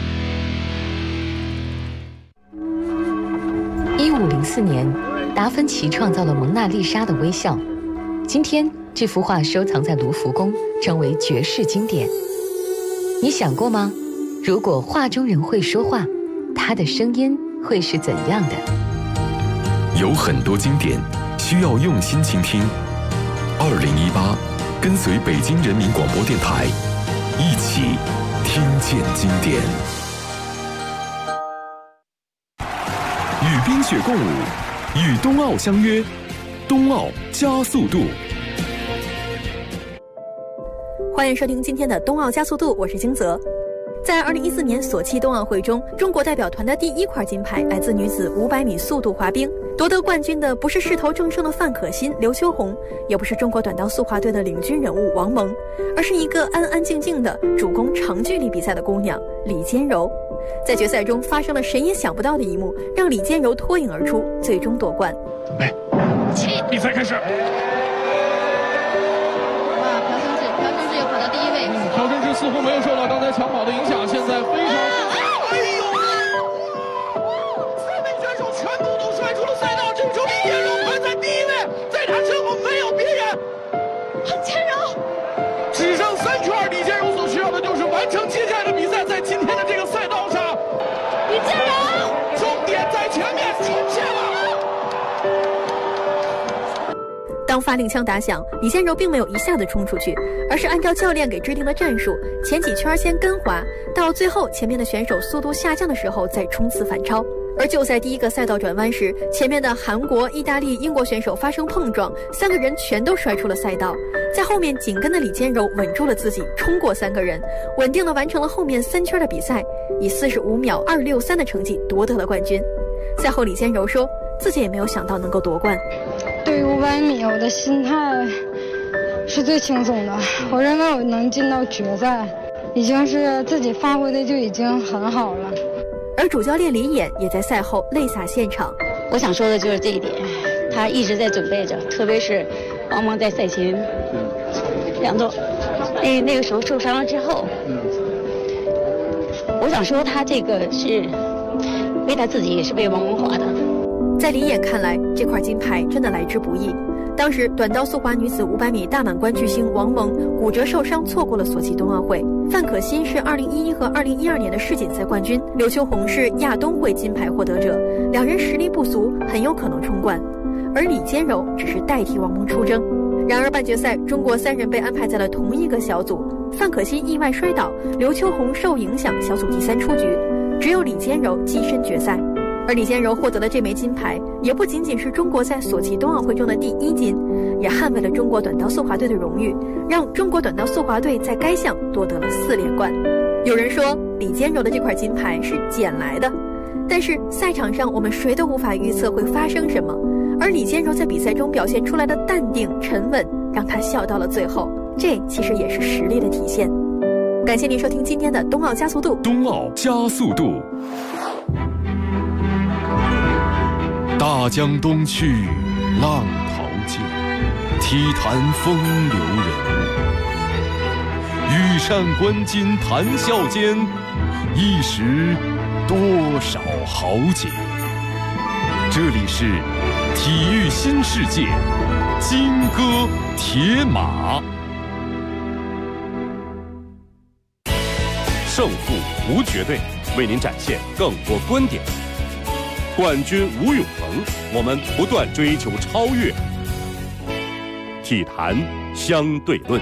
1504年，达芬奇创造了蒙娜丽莎的微笑。今天，这幅画收藏在卢浮宫，成为绝世经典。你想过吗？如果画中人会说话，他的声音会是怎样的？ 有很多经典需要用心倾听。2018，跟随北京人民广播电台，一起听见经典。与冰雪共舞，与冬奥相约，冬奥加速度。 欢迎收听今天的冬奥加速度，我是金泽。在2014年索契冬奥会中，中国代表团的第1块金牌来自女子500米速度滑冰。夺得冠军的不是势头正盛的范可新、刘秋红，也不是中国短道速滑队的领军人物王蒙，而是一个安安静静的主攻长距离比赛的姑娘李坚柔。在决赛中发生了谁也想不到的一幕，让李坚柔脱颖而出，最终夺冠。 准备，比赛开始。 朴申智似乎没有受到刚才抢跑的影响，现在非常，哎呦， 当发令枪打响，李建柔并没有一下子冲出去，而是按照教练给制定的战术，前几圈先跟滑，到最后前面的选手速度下降的时候再冲刺反超。而就在第一个赛道转弯时，前面的韩国、意大利、英国选手发生碰撞，3个人全都摔出了赛道。在后面紧跟的李建柔稳住了自己，冲过3个人，稳定地完成了后面3圈的比赛，以45秒263的成绩夺得了冠军。赛后李建柔说，自己也没有想到能够夺冠。 对于500米，我的心态是最轻松的，我认为我能进到决赛，已经是自己发挥的就已经很好了。 而主教练李演也在赛后泪洒现场。 我想说的就是这一点，他一直在准备着，特别是王蒙在赛前2周，那个时候受伤了之后，我想说他这个是为他自己，也是为王蒙划的。 在李演看来，这块金牌真的来之不易。当时短道速滑女子500米大满贯巨星王蒙骨折受伤，错过了索契冬奥会。范可新是2011和2012年的世锦赛冠军，刘秋红是亚冬会金牌获得者，两人实力不俗，很有可能冲冠。而李坚柔只是代替王蒙出征。然而半决赛，中国3人被安排在了同一个小组，范可新意外摔倒，刘秋红受影响，小组第3出局，只有李坚柔跻身决赛。而李坚柔获得的这枚金牌，也不仅仅是中国在索契冬奥会中的第1金，也捍卫了中国短道速滑队的荣誉，让中国短道速滑队在该项夺得了4连冠。有人说李坚柔的这块金牌是捡来的，但是赛场上我们谁都无法预测会发生什么，而李坚柔在比赛中表现出来的淡定沉稳，让他笑到了最后，这其实也是实力的体现。感谢您收听今天的冬奥加速度。 冬奥加速度。大江东去，浪淘尽，体坛风流人物。羽扇纶巾谈笑间，一时多少豪杰。这里是体育新世界，金戈铁马。 胜负无绝对，为您展现更多观点。冠军无永恒，我们不断追求超越。体坛相对论。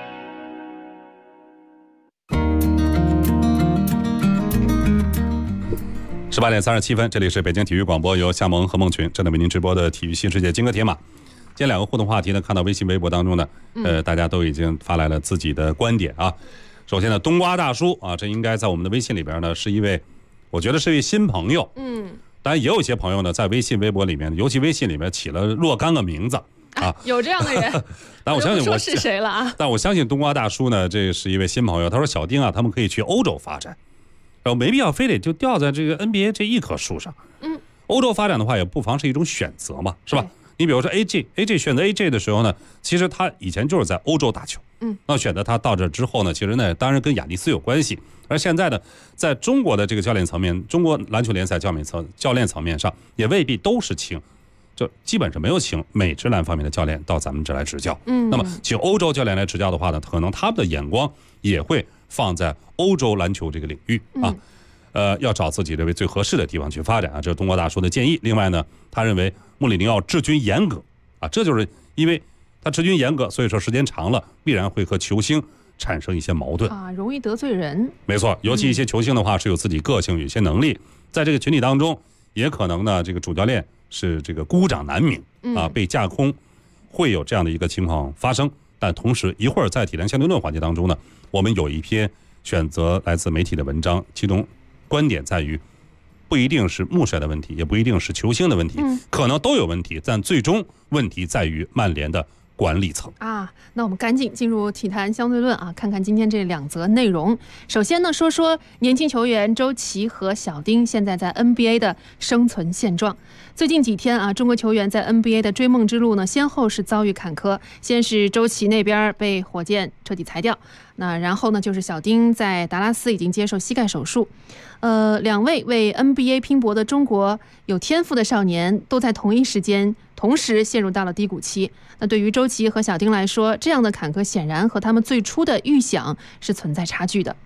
18点37分，这里是北京体育广播，由夏萌和孟群正在为您直播的体育新世界金戈铁马。今天2个互动话题呢，看到微信微博当中呢，大家都已经发来了自己的观点啊。首先呢，冬瓜大叔啊，这应该在我们的微信里边呢，是一位，我觉得是一位新朋友。当然也有一些朋友呢，在微信微博里面，尤其微信里面起了若干个名字啊， 有这样的人。 但我相信说是谁了啊？ 但我相信冬瓜大叔呢，这是一位新朋友。他说：“小丁啊，他们可以去欧洲发展，然后没必要非得就掉在这个 NBA 这一棵树上。欧洲发展的话，也不妨是一种选择嘛，是吧？你比如说 AJ 选择 AJ 的时候呢，其实他以前就是在欧洲打球。那选择他到这之后呢，其实呢，当然跟雅迪斯有关系。而现在呢，在中国的这个教练层面，中国篮球联赛教练层面上，也未必都是请，就基本上没有请美职篮方面的教练到咱们这来执教。那么请欧洲教练来执教的话呢，可能他们的眼光也会放在欧洲篮球这个领域啊。要找自己认为最合适的地方去发展啊，这是冬瓜大叔的建议。另外呢，他认为穆里尼奥治军严格啊，这就是因为他治军严格，所以说时间长了必然会和球星产生一些矛盾啊，容易得罪人。 没错，尤其一些球星的话是有自己个性，有一些能力，在这个群体当中，也可能呢，这个主教练是这个孤掌难鸣啊，被架空，会有这样的一个情况发生。但同时，一会儿在体坛相对论环节当中呢，我们有一篇选择来自媒体的文章，其中观点在于，不一定是穆帅的问题，也不一定是球星的问题，可能都有问题，但最终问题在于曼联的管理层啊。那我们赶紧进入体坛相对论啊，看看今天这2则内容。首先呢，说说年轻球员周琦和小丁现在在 NBA 的生存现状。最近几天啊，中国球员在 NBA 的追梦之路呢，先后是遭遇坎坷。先是周琦那边被火箭彻底裁掉，那然后呢，就是小丁在达拉斯已经接受膝盖手术。2位为 NBA 拼搏的中国有天赋的少年，都在同一时间同时陷入到了低谷期。那对于周琦和小丁来说，这样的坎坷显然和他们最初的预想是存在差距的。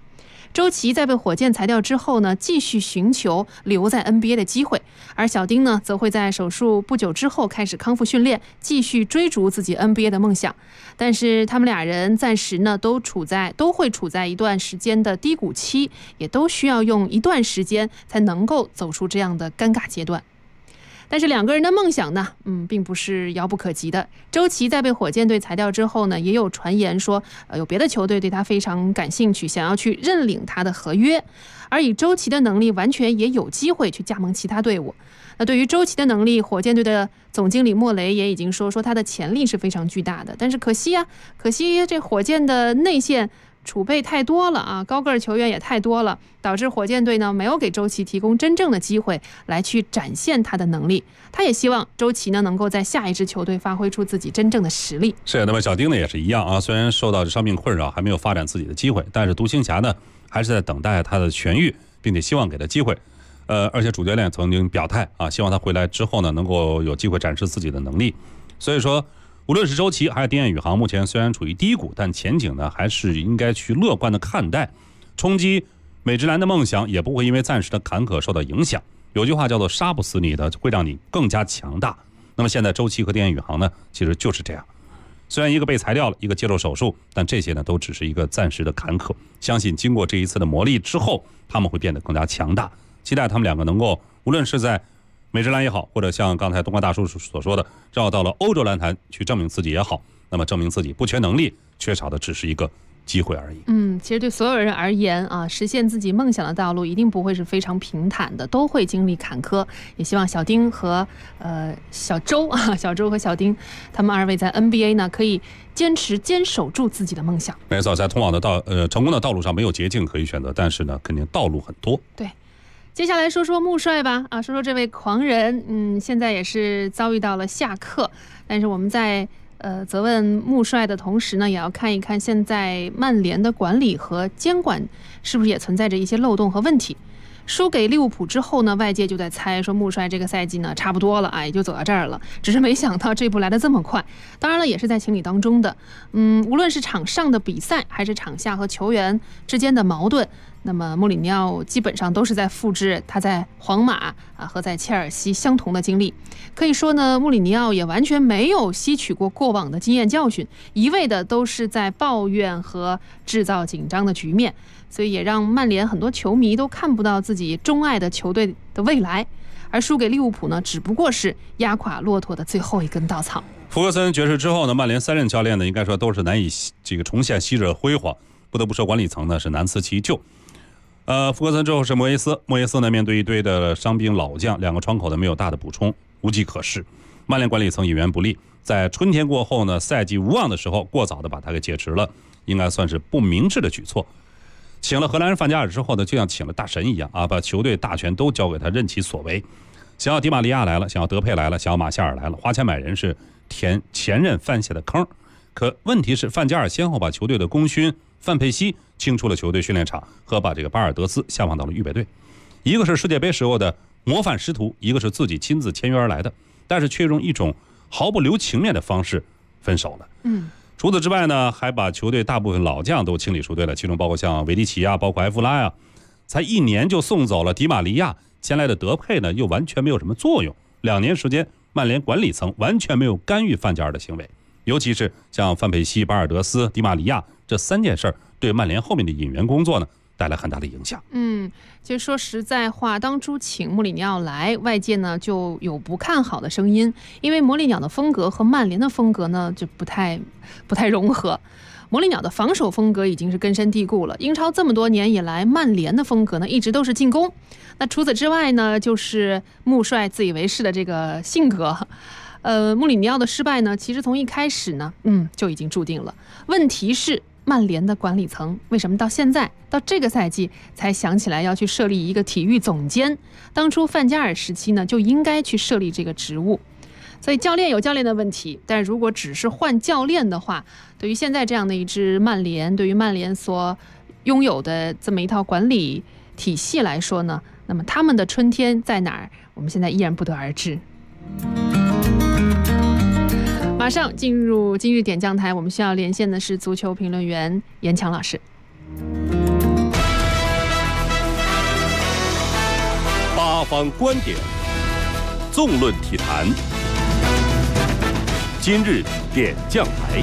周琦在被火箭裁掉之后呢，继续寻求留在 NBA 的机会，而小丁呢，则会在手术不久之后开始康复训练，继续追逐自己 NBA 的梦想。但是他们俩人暂时呢，都会处在一段时间的低谷期，也都需要用一段时间才能够走出这样的尴尬阶段。但是两个人的梦想呢，并不是遥不可及的。周琦在被火箭队裁掉之后呢，也有传言说，有别的球队对他非常感兴趣，想要去认领他的合约。而以周琦的能力，完全也有机会去加盟其他队伍。那对于周琦的能力，火箭队的总经理莫雷也已经说他的潜力是非常巨大的。但是可惜这火箭的内线储备太多了啊，高个球员也太多了，导致火箭队呢没有给周琦提供真正的机会来去展现他的能力。他也希望周琦呢能够在下一支球队发挥出自己真正的实力。 是，那么小丁呢也是一样啊，虽然受到伤病困扰，还没有发展自己的机会，但是独行侠呢还是在等待他的痊愈，并且希望给他机会。而且主教练曾经表态啊，希望他回来之后呢能够有机会展示自己的能力。所以说，无论是周琦还是丁彦雨航，目前虽然处于低谷，但前景呢还是应该去乐观的看待。冲击美职篮的梦想也不会因为暂时的坎坷受到影响。有句话叫做杀不死你的，会让你更加强大。那么现在周琦和丁彦雨航呢，其实就是这样。虽然一个被裁掉了，一个接受手术，但这些呢都只是一个暂时的坎坷。相信经过这一次的磨砺之后，他们会变得更加强大。期待他们两个能够，无论是在美职篮也好，或者像刚才东关大叔所说的，绕到了欧洲篮坛去证明自己也好，那么证明自己不缺能力，缺少的只是一个机会而已。 其实对所有人而言啊，实现自己梦想的道路一定不会是非常平坦的，都会经历坎坷。也希望小丁和小周和小丁他们二位在 NBA 呢可以坚守住自己的梦想。 没错，在通往的成功的道路上没有捷径可以选择，但是呢肯定道路很多。 对。接下来说说穆帅吧，说说这位狂人，现在也是遭遇到了下课，但是我们在责问穆帅的同时呢，也要看一看现在曼联的管理和监管是不是也存在着一些漏洞和问题。输给利物浦之后呢，外界就在猜说穆帅这个赛季呢差不多了，也就走到这儿了。只是没想到这步来得这么快，当然了，也是在情理当中的。无论是场上的比赛，还是场下和球员之间的矛盾，那么穆里尼奥基本上都是在复制他在皇马和在切尔西相同的经历。可以说呢，穆里尼奥也完全没有吸取过过往的经验教训，一味的都是在抱怨和制造紧张的局面。所以也让曼联很多球迷都看不到自己钟爱的球队的未来，而输给利物浦呢，只不过是压垮骆驼的最后一根稻草。 福格森绝世之后呢，曼联3任教练呢，应该说都是难以重现昔日辉煌，不得不说管理层呢是难辞其咎。福格森之后是莫耶斯呢，面对一堆的伤兵老将，2个窗口呢没有大的补充，无计可施。曼联管理层以援不利，在春天过后呢，赛季无望的时候，过早的把他给解职了，应该算是不明智的举措。请了荷兰人范加尔之后呢，就像请了大神一样把球队大权都交给他，任其所为。想要迪马利亚来了，想要德佩来了，想要马夏尔来了，花钱买人是填前任范下的坑。可问题是，范加尔先后把球队的功勋范佩西清出了球队训练场，和把这个巴尔德斯下放到了预备队。一个是世界杯时候的模范师徒，一个是自己亲自签约而来的，但是却用一种毫不留情面的方式分手了。除此之外呢，还把球队大部分老将都清理出队了，其中包括像维迪奇包括埃弗拉才1年就送走了迪马利亚，前来的德佩呢又完全没有什么作用。2年时间，曼联管理层完全没有干预范加尔的行为，尤其是像范佩西、巴尔德斯、迪马利亚这3件事，对曼联后面的引援工作呢带来很大的影响。 其实说实在话，当初请穆里尼奥来，外界呢就有不看好的声音，因为穆里尼奥的风格和曼联的风格呢就不太融合。穆里尼奥的防守风格已经是根深蒂固了，英超这么多年以来，曼联的风格呢一直都是进攻。那除此之外呢，就是穆帅自以为是的这个性格。穆里尼奥的失败呢，其实从一开始呢，就已经注定了。问题是，曼联的管理层为什么到现在到这个赛季才想起来要去设立一个体育总监？当初范加尔时期呢就应该去设立这个职务。所以教练有教练的问题，但如果只是换教练的话，对于现在这样的一支曼联，对于曼联所拥有的这么一套管理体系来说呢，那么他们的春天在哪儿，我们现在依然不得而知。马上进入今日点将台，我们需要连线的是足球评论员严强老师。 方观点，纵论体坛。今日点将台。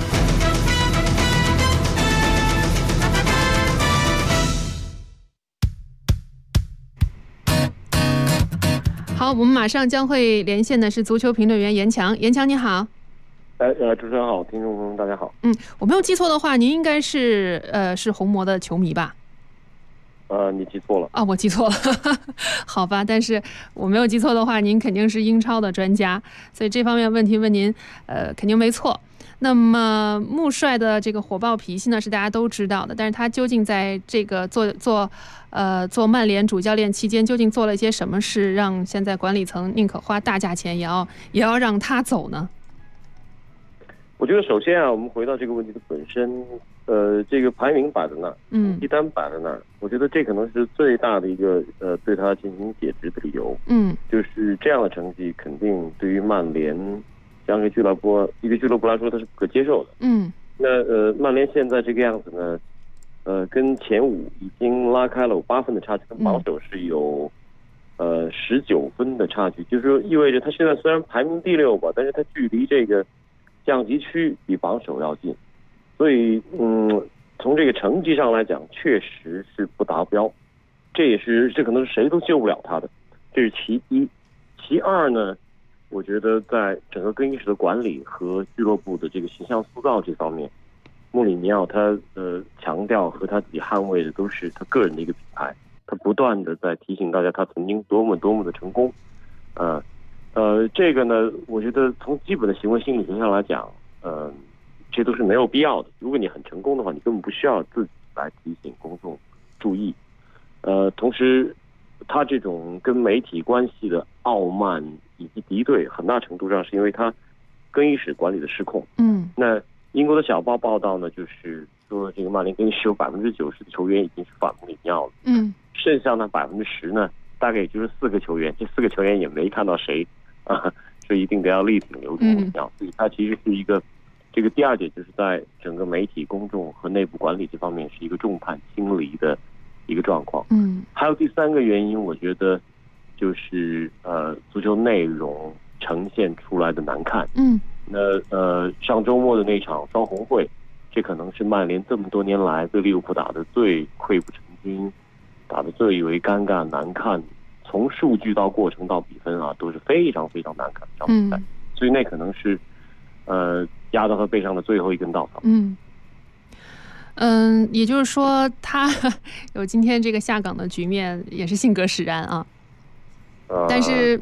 好，我们马上将会连线的是足球评论员严强。严强你好。 主持人好，听众朋友们大家好。 我没有记错的话，您应该是红魔的球迷吧？ 你记错了啊，我记错了，好吧。但是我没有记错的话，您肯定是英超的专家，所以这方面问题问您，肯定没错。那么穆帅的这个火爆脾气呢，是大家都知道的，但是他究竟在这个做曼联主教练期间，究竟做了一些什么事，让现在管理层宁可花大价钱也要让他走呢？ 我觉得首先我们回到这个问题的本身，这个排名摆在那儿，名单摆在那儿，我觉得这可能是最大的一个对他进行解职的理由。就是这样的成绩肯定对于曼联这样一个俱乐部来说，它是不可接受的。那曼联现在这个样子呢，跟前5已经拉开了8分的差距，跟榜首是有19分的差距，就是说意味着他现在虽然排名第6吧，但是他距离这个降级区比榜首要近，所以从这个成绩上来讲，确实是不达标，这可能是谁都救不了他的，这是其一。其二呢，我觉得在整个更衣室的管理和俱乐部的这个形象塑造这方面，穆里尼奥他强调和他自己捍卫的都是他个人的一个品牌，他不断的在提醒大家他曾经多么多么的成功，这个呢，我觉得从基本的行为心理学上来讲，这都是没有必要的。如果你很成功的话，你根本不需要自己来提醒公众注意。同时，他这种跟媒体关系的傲慢以及敌对，很大程度上是因为他更衣室管理的失控。那英国的小报报道呢，就是说这个曼联更衣室有90%的球员已经是反穆里尼奥了。剩下呢10%呢，大概也就是4个球员，这4个球员也没看到谁所以一定得要力挺留住穆里尼奥。所以他其实是一个这个第二点，就是在整个媒体公众和内部管理这方面是一个重判轻离的一个状况。还有第3个原因，我觉得就是足球内容呈现出来的难看。那上周末的那场双红会，这可能是曼联这么多年来对利物浦打的最溃不成军，打的最为尴尬难看，从数据到过程到比分都是非常非常难看的比赛。所以那可能是压到他背上的最后一根稻草。 也就是说他有今天这个下岗的局面也是性格使然啊。但是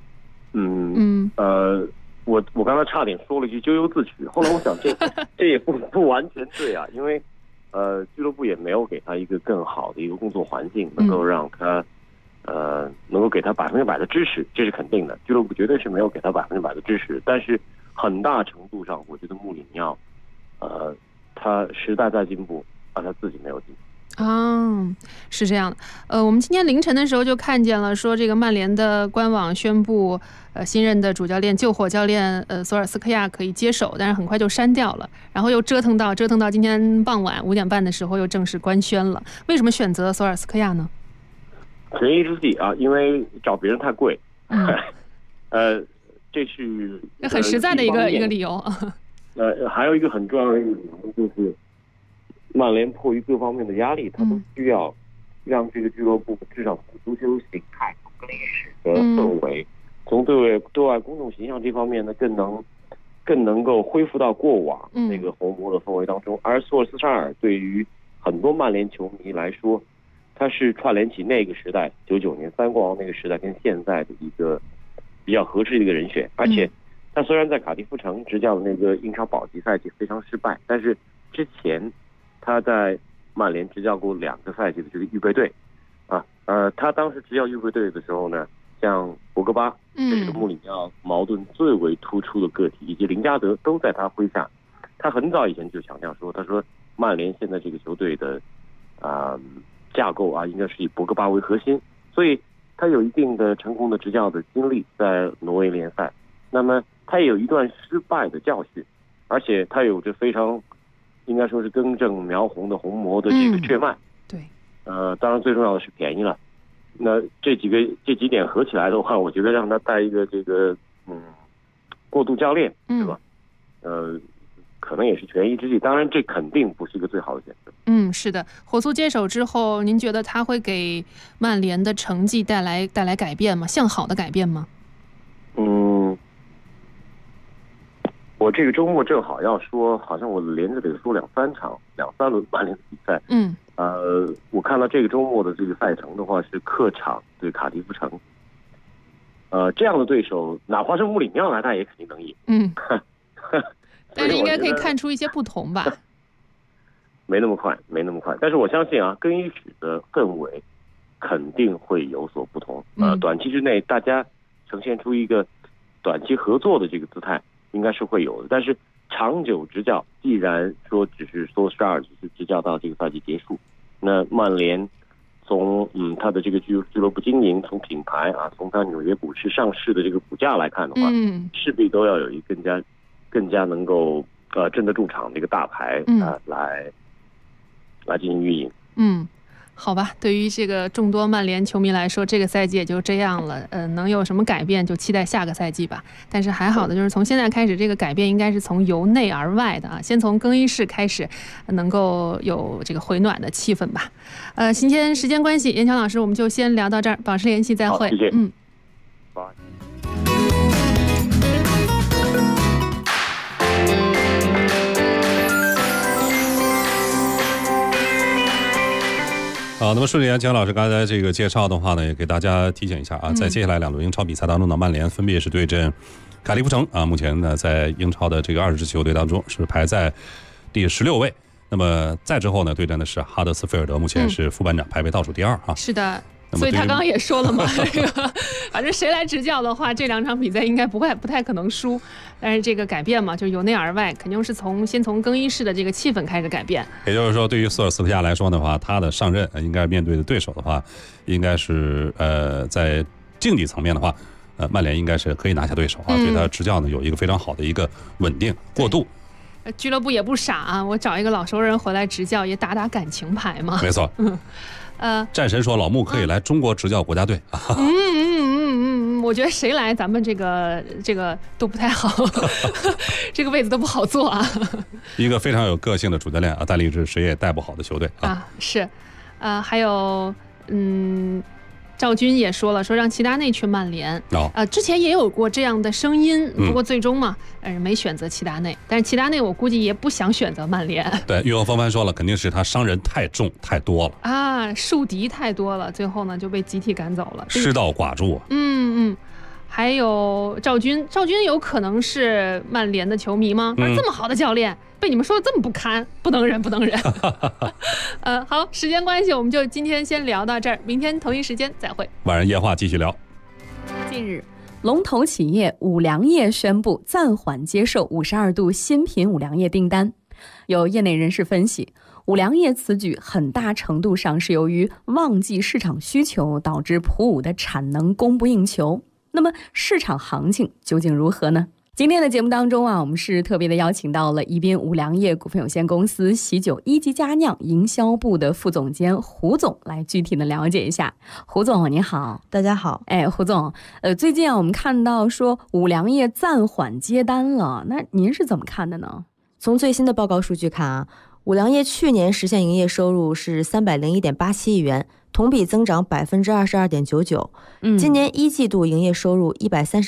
我刚才差点说了一句咎由自取，后来我想这也不完全对啊，因为俱乐部也没有给他一个更好的一个工作环境，能够让他能够给他100%的支持，这是肯定的。俱乐部绝对是没有给他100%的支持，但是很大程度上，我觉得穆里尼奥他时代在进步，而他自己没有进步。 是这样的。我们今天凌晨的时候就看见了，说这个曼联的官网宣布，新任的主教练救火教练索尔斯克亚可以接手，但是很快就删掉了，然后又折腾到今天傍晚5点半的时候又正式官宣了。为什么选择索尔斯克亚呢？ 权宜之计因为找别人太贵。这是很实在的一个理由。 还有一个很重要的一个理由就是，曼联迫于各方面的压力，他都需要让这个俱乐部至少从足球形态、从更衣室的氛围、从对外公众形象这方面呢，更能够恢复到过往那个红魔的氛围当中。而索尔斯查尔对于很多曼联球迷来说，他是串联起那个时代99年3冠王那个时代跟现在的一个比较合适的一个人选。而且他虽然在卡迪夫城执教的那个英超保级赛季非常失败，但是之前他在曼联执教过2个赛季的这个预备队他当时执教预备队的时候呢，像博格巴这是穆里尼奥矛盾最为突出的个体，以及林加德都在他麾下。他很早以前就强调说，他说曼联现在这个球队的架构应该是以博格巴为核心，所以他有一定的成功的执教的经历在挪威联赛。那么他也有一段失败的教训，而且他有着非常应该说是根正苗红的红魔的这个血脉。 对， 当然最重要的是便宜了。 那这几点合起来的话，我觉得让他带一个这个过渡教练，对吧？可能也是权宜之计。当然，这肯定不是一个最好的选择。 是的。火速接手之后，您觉得他会给曼联的成绩带来改变吗？向好的改变吗？ 我这个周末正好要说，好像我连着得说两三轮曼联的比赛。我看到这个周末的这个赛程的话，是客场对卡迪夫城。这样的对手，哪怕是穆里尼奥来，他也肯定能赢。 但是应该可以看出一些不同吧？ 没那么快。但是我相信啊，更衣室的氛围肯定会有所不同。短期之内大家呈现出一个短期合作的这个姿态，应该是会有的。但是长久执教，既然说只是执教到这个赛季结束，那曼联从他的这个俱乐部经营，从品牌啊，从他纽约股市上市的这个股价来看的话，势必都要有一个更加能够镇得住场的一个大牌来进行运营。 好吧，对于这个众多曼联球迷来说，这个赛季也就这样了。能有什么改变，就期待下个赛季吧。但是还好的就是从现在开始，这个改变应该是从由内而外的啊，先从更衣室开始，能够有这个回暖的气氛吧。今天时间关系，严强老师，我们就先聊到这儿，保持联系，再会。 谢谢。拜。 好，那么顺着严强老师刚才这个介绍的话呢，也给大家提醒一下啊，在接下来2轮英超比赛当中呢，曼联分别是对阵卡迪夫城啊，目前呢在英超的这个20支球队当中是排在第16位。那么再之后呢，对阵的是哈德斯菲尔德，目前是副班长，排位倒数第2啊。 是的。所以他刚刚也说了嘛，这个反正谁来执教的话，这2场比赛应该不太可能输。但是这个改变嘛，就由内而外，肯定是先从更衣室的这个气氛开始改变。 也就是说，对于索尔斯克亚来说的话，他的上任应该面对的对手的话，应该是在竞技层面的话，曼联应该是可以拿下对手啊，对他执教呢有一个非常好的一个稳定过渡。 俱乐部也不傻啊，我找一个老熟人回来执教，也打感情牌嘛。 没错。战神说老穆可以来中国执教国家队。 我觉得谁来咱们这个都不太好，这个位子都不好坐啊。 一个非常有个性的主教练啊，带领着谁也带不好的球队啊。 是，还有赵军也说了，说让齐达内去曼联。之前也有过这样的声音，不过最终嘛，没选择齐达内。但是齐达内我估计也不想选择曼联。 对，岳峰帆说了，肯定是他伤人太重太多了啊，树敌太多了，最后呢就被集体赶走了， 失道寡助。 还有赵军有可能是曼联的球迷吗？这么好的教练，被你们说的这么不堪，不能忍。好，时间关系，我们就今天先聊到这儿，明天同一时间再会。 晚上夜话继续聊。 近日，龙头企业五粮液宣布暂缓接受52度新品五粮液订单。有业内人士分析，五粮液此举很大程度上是由于旺季市场需求导致普五的产能供不应求。那么市场行情究竟如何呢？今天的节目当中啊，我们是特别的邀请到了宜宾五粮液股份有限公司喜酒一级佳酿营销部的副总监胡总来具体的了解一下。胡总你好。 大家好。 胡总，最近啊我们看到说五粮液暂缓接单了，那您是怎么看的呢？ 从最新的报告数据看啊，五粮液去年实现营业收入是301.87亿元，同比增长22.99%。今年1季度营业收入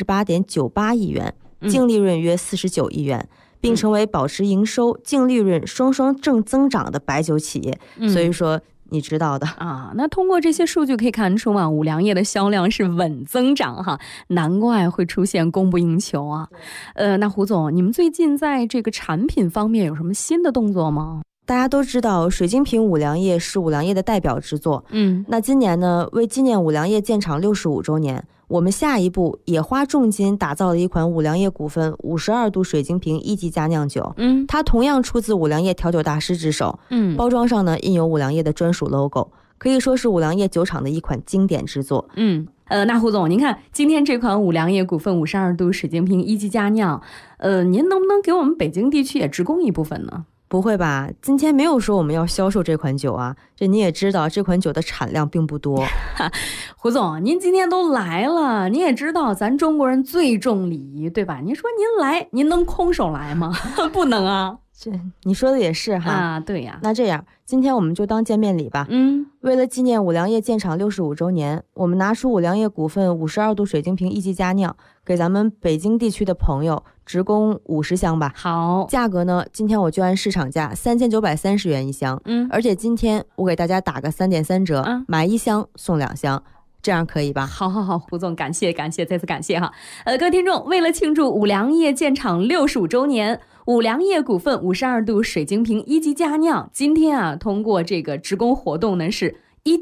138.98亿元，净利润约49亿元，并成为保持营收、净利润双双正增长的白酒企业。所以说你知道的啊。那通过这些数据可以看出嘛，五粮液的销量是稳增长哈，难怪会出现供不应求啊。那胡总，你们最近在这个产品方面有什么新的动作吗？ 大家都知道水晶瓶五粮液是五粮液的代表之作。那今年呢，为纪念五粮液建厂65周年，我们下一步也花重金打造了一款五粮液股份52度水晶瓶一级佳酿酒。它同样出自五粮液调酒大师之手。包装上呢印有五粮液的专属 logo， 可以说是五粮液酒厂的一款经典之作。 那胡总，您看今天这款五粮液股份52度水晶瓶一级佳酿，您能不能给我们北京地区也直供一部分呢？ 不会吧，今天没有说我们要销售这款酒啊，这你也知道这款酒的产量并不多。 胡总，您今天都来了，你也知道咱中国人最重礼仪，对吧？您说您来，您能空手来吗？不能啊。 这你说的也是哈。 啊，对呀。 那这样，今天我们就当见面礼吧。为了纪念五粮液建厂65周年，我们拿出五粮液股份52度水晶瓶一级佳酿，给咱们北京地区的朋友直供50箱吧。 好， 价格呢，今天我就按市场价3930元一箱。而且今天我给大家打个3.3折，买1箱送2箱。这样可以吧？ 好，胡总，感谢，再次感谢哈。各位听众，为了庆祝五粮液建厂65周年，五粮液股份52度水晶瓶一级佳酿，今天啊，通过这个直供活动呢是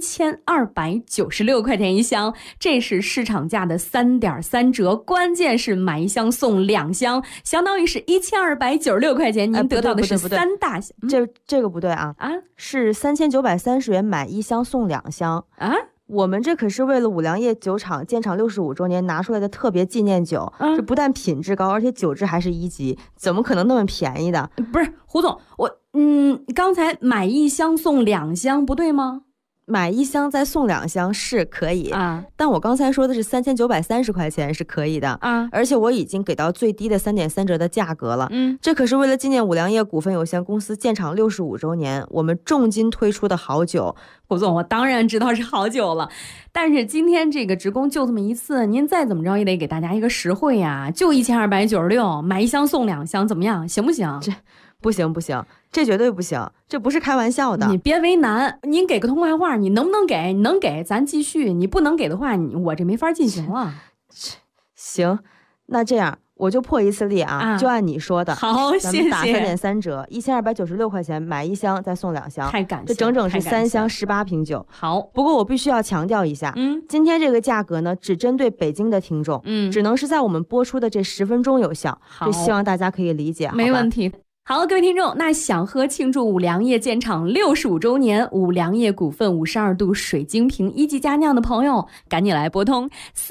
1296块钱一箱，这是市场价的3.3折，关键是买1箱送2箱，相当于是1296块钱，您得到的是3大箱。 这个不对啊，是3930元买1箱送2箱啊。我们这可是为了五粮液酒厂建厂65周年拿出来的特别纪念酒，这不但品质高，而且酒质还是1级，怎么可能那么便宜的？ 不是，胡总，刚才买1箱送2箱不对吗？ 买1箱再送2箱是可以啊，但我刚才说的是3930块钱是可以的啊，而且我已经给到最低的3.3折的价格了。这可是为了纪念五粮液股份有限公司建厂65周年，我们重金推出的好酒。 胡总，我当然知道是好酒了，但是今天这个直供就这么一次，您再怎么着也得给大家一个实惠呀，就1296，买1箱送2箱，怎么样？行不行？ 这不行，这绝对不行，这不是开玩笑的。 你别为难，您给个通话话，你能不能给？你能给咱继续，你不能给的话，我这没法进行了。 行，那这样我就破一次例啊，就按你说的。 好，谢谢。 咱们打3.3折，1296块钱买1箱再送2箱， 太感谢， 这整整是3箱18瓶酒。 好， 不过我必须要强调一下，今天这个价格呢，只针对北京的听众，只能是在我们播出的这10分钟有效，这希望大家可以理解。 没问题。好，各位听众，那想喝庆祝五粮液建厂65周年五粮液股份52度水晶瓶一级佳酿的朋友，赶紧来拨通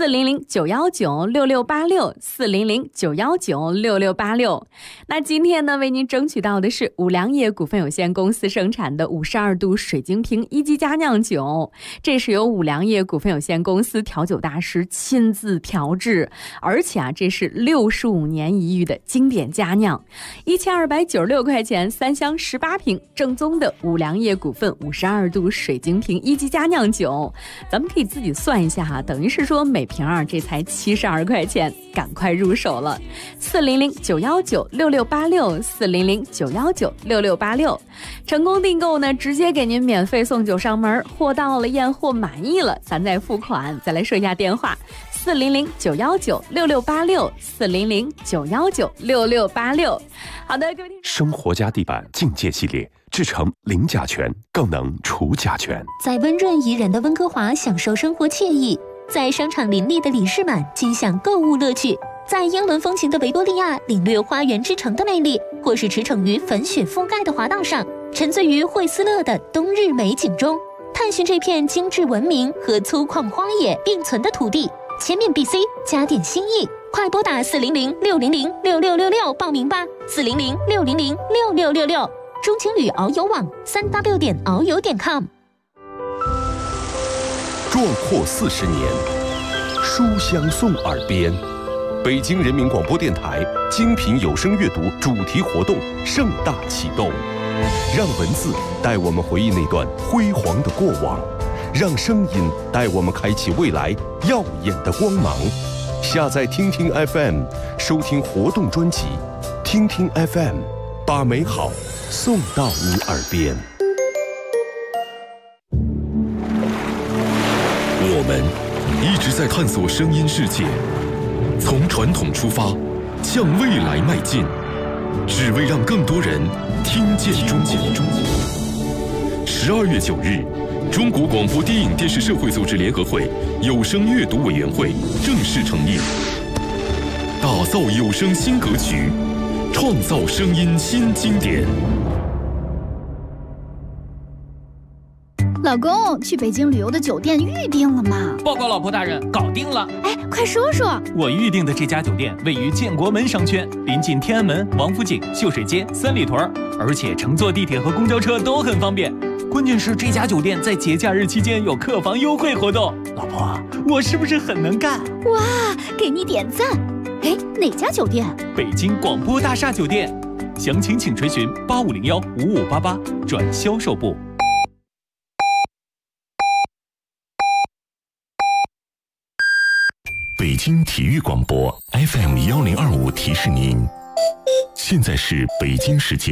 400-919-6686，400-919-6686。那今天呢，为您争取到的是五粮液股份有限公司生产的52度水晶瓶一级佳酿酒，这是由五粮液股份有限公司调酒大师亲自调制，而且啊，这是65年一遇的经典佳酿，1296块钱3箱18瓶，正宗的五粮液股份52度水晶瓶一级佳酿酒，咱们可以自己算一下哈，等于是说每瓶这才72块钱，赶快入手了。400-919-6686，400-919-6686，成功订购呢，直接给您免费送酒上门，货到了验货满意了，咱再付款。再来说一下电话：400-919-6686，400-919-6686。好的，各位听众， 生活家地板境界系列制成零甲醛，更能除甲醛。 在温润宜人的温哥华享受生活惬意，在商场林立的里士满尽享购物乐趣，在英伦风情的维多利亚领略花园之城的魅力，或是驰骋于粉雪覆盖的滑道上，沉醉于惠斯勒的冬日美景中，探寻这片精致文明和粗犷荒野并存的土地。前面 BC 加点心意，快拨打400-600-6666报名吧，400-600-6666。中青旅遨游网3w.遨游.com。 壮阔40年，书香送耳边。北京人民广播电台精品有声阅读主题活动盛大启动，让文字带我们回忆那段辉煌的过往，让声音带我们开启未来耀眼的光芒。下载听听 FM， 收听活动专辑，听听 FM， 把美好送到你耳边。我们一直在探索声音世界，从传统出发，向未来迈进，只为让更多人听见中国。12月9日，中国广播电影电视社会组织联合会有声阅读委员会正式成立，打造有声新格局，创造声音新经典。 老老公，去北京旅游的酒店预定了吗？ 报告老婆大人，搞定了。 哎，快说说。 我预定的这家酒店位于建国门商圈，临近天安门、王府井、秀水街、三里屯，而且乘坐地铁和公交车都很方便。关键是这家酒店在节假日期间有客房优惠活动。老婆，我是不是很能干？ 哇，给你点赞。哎，哪家酒店？ 北京广播大厦酒店。详情请垂询8501-5588转销售部。 北京体育广播 FM1025提示您，现在是北京时间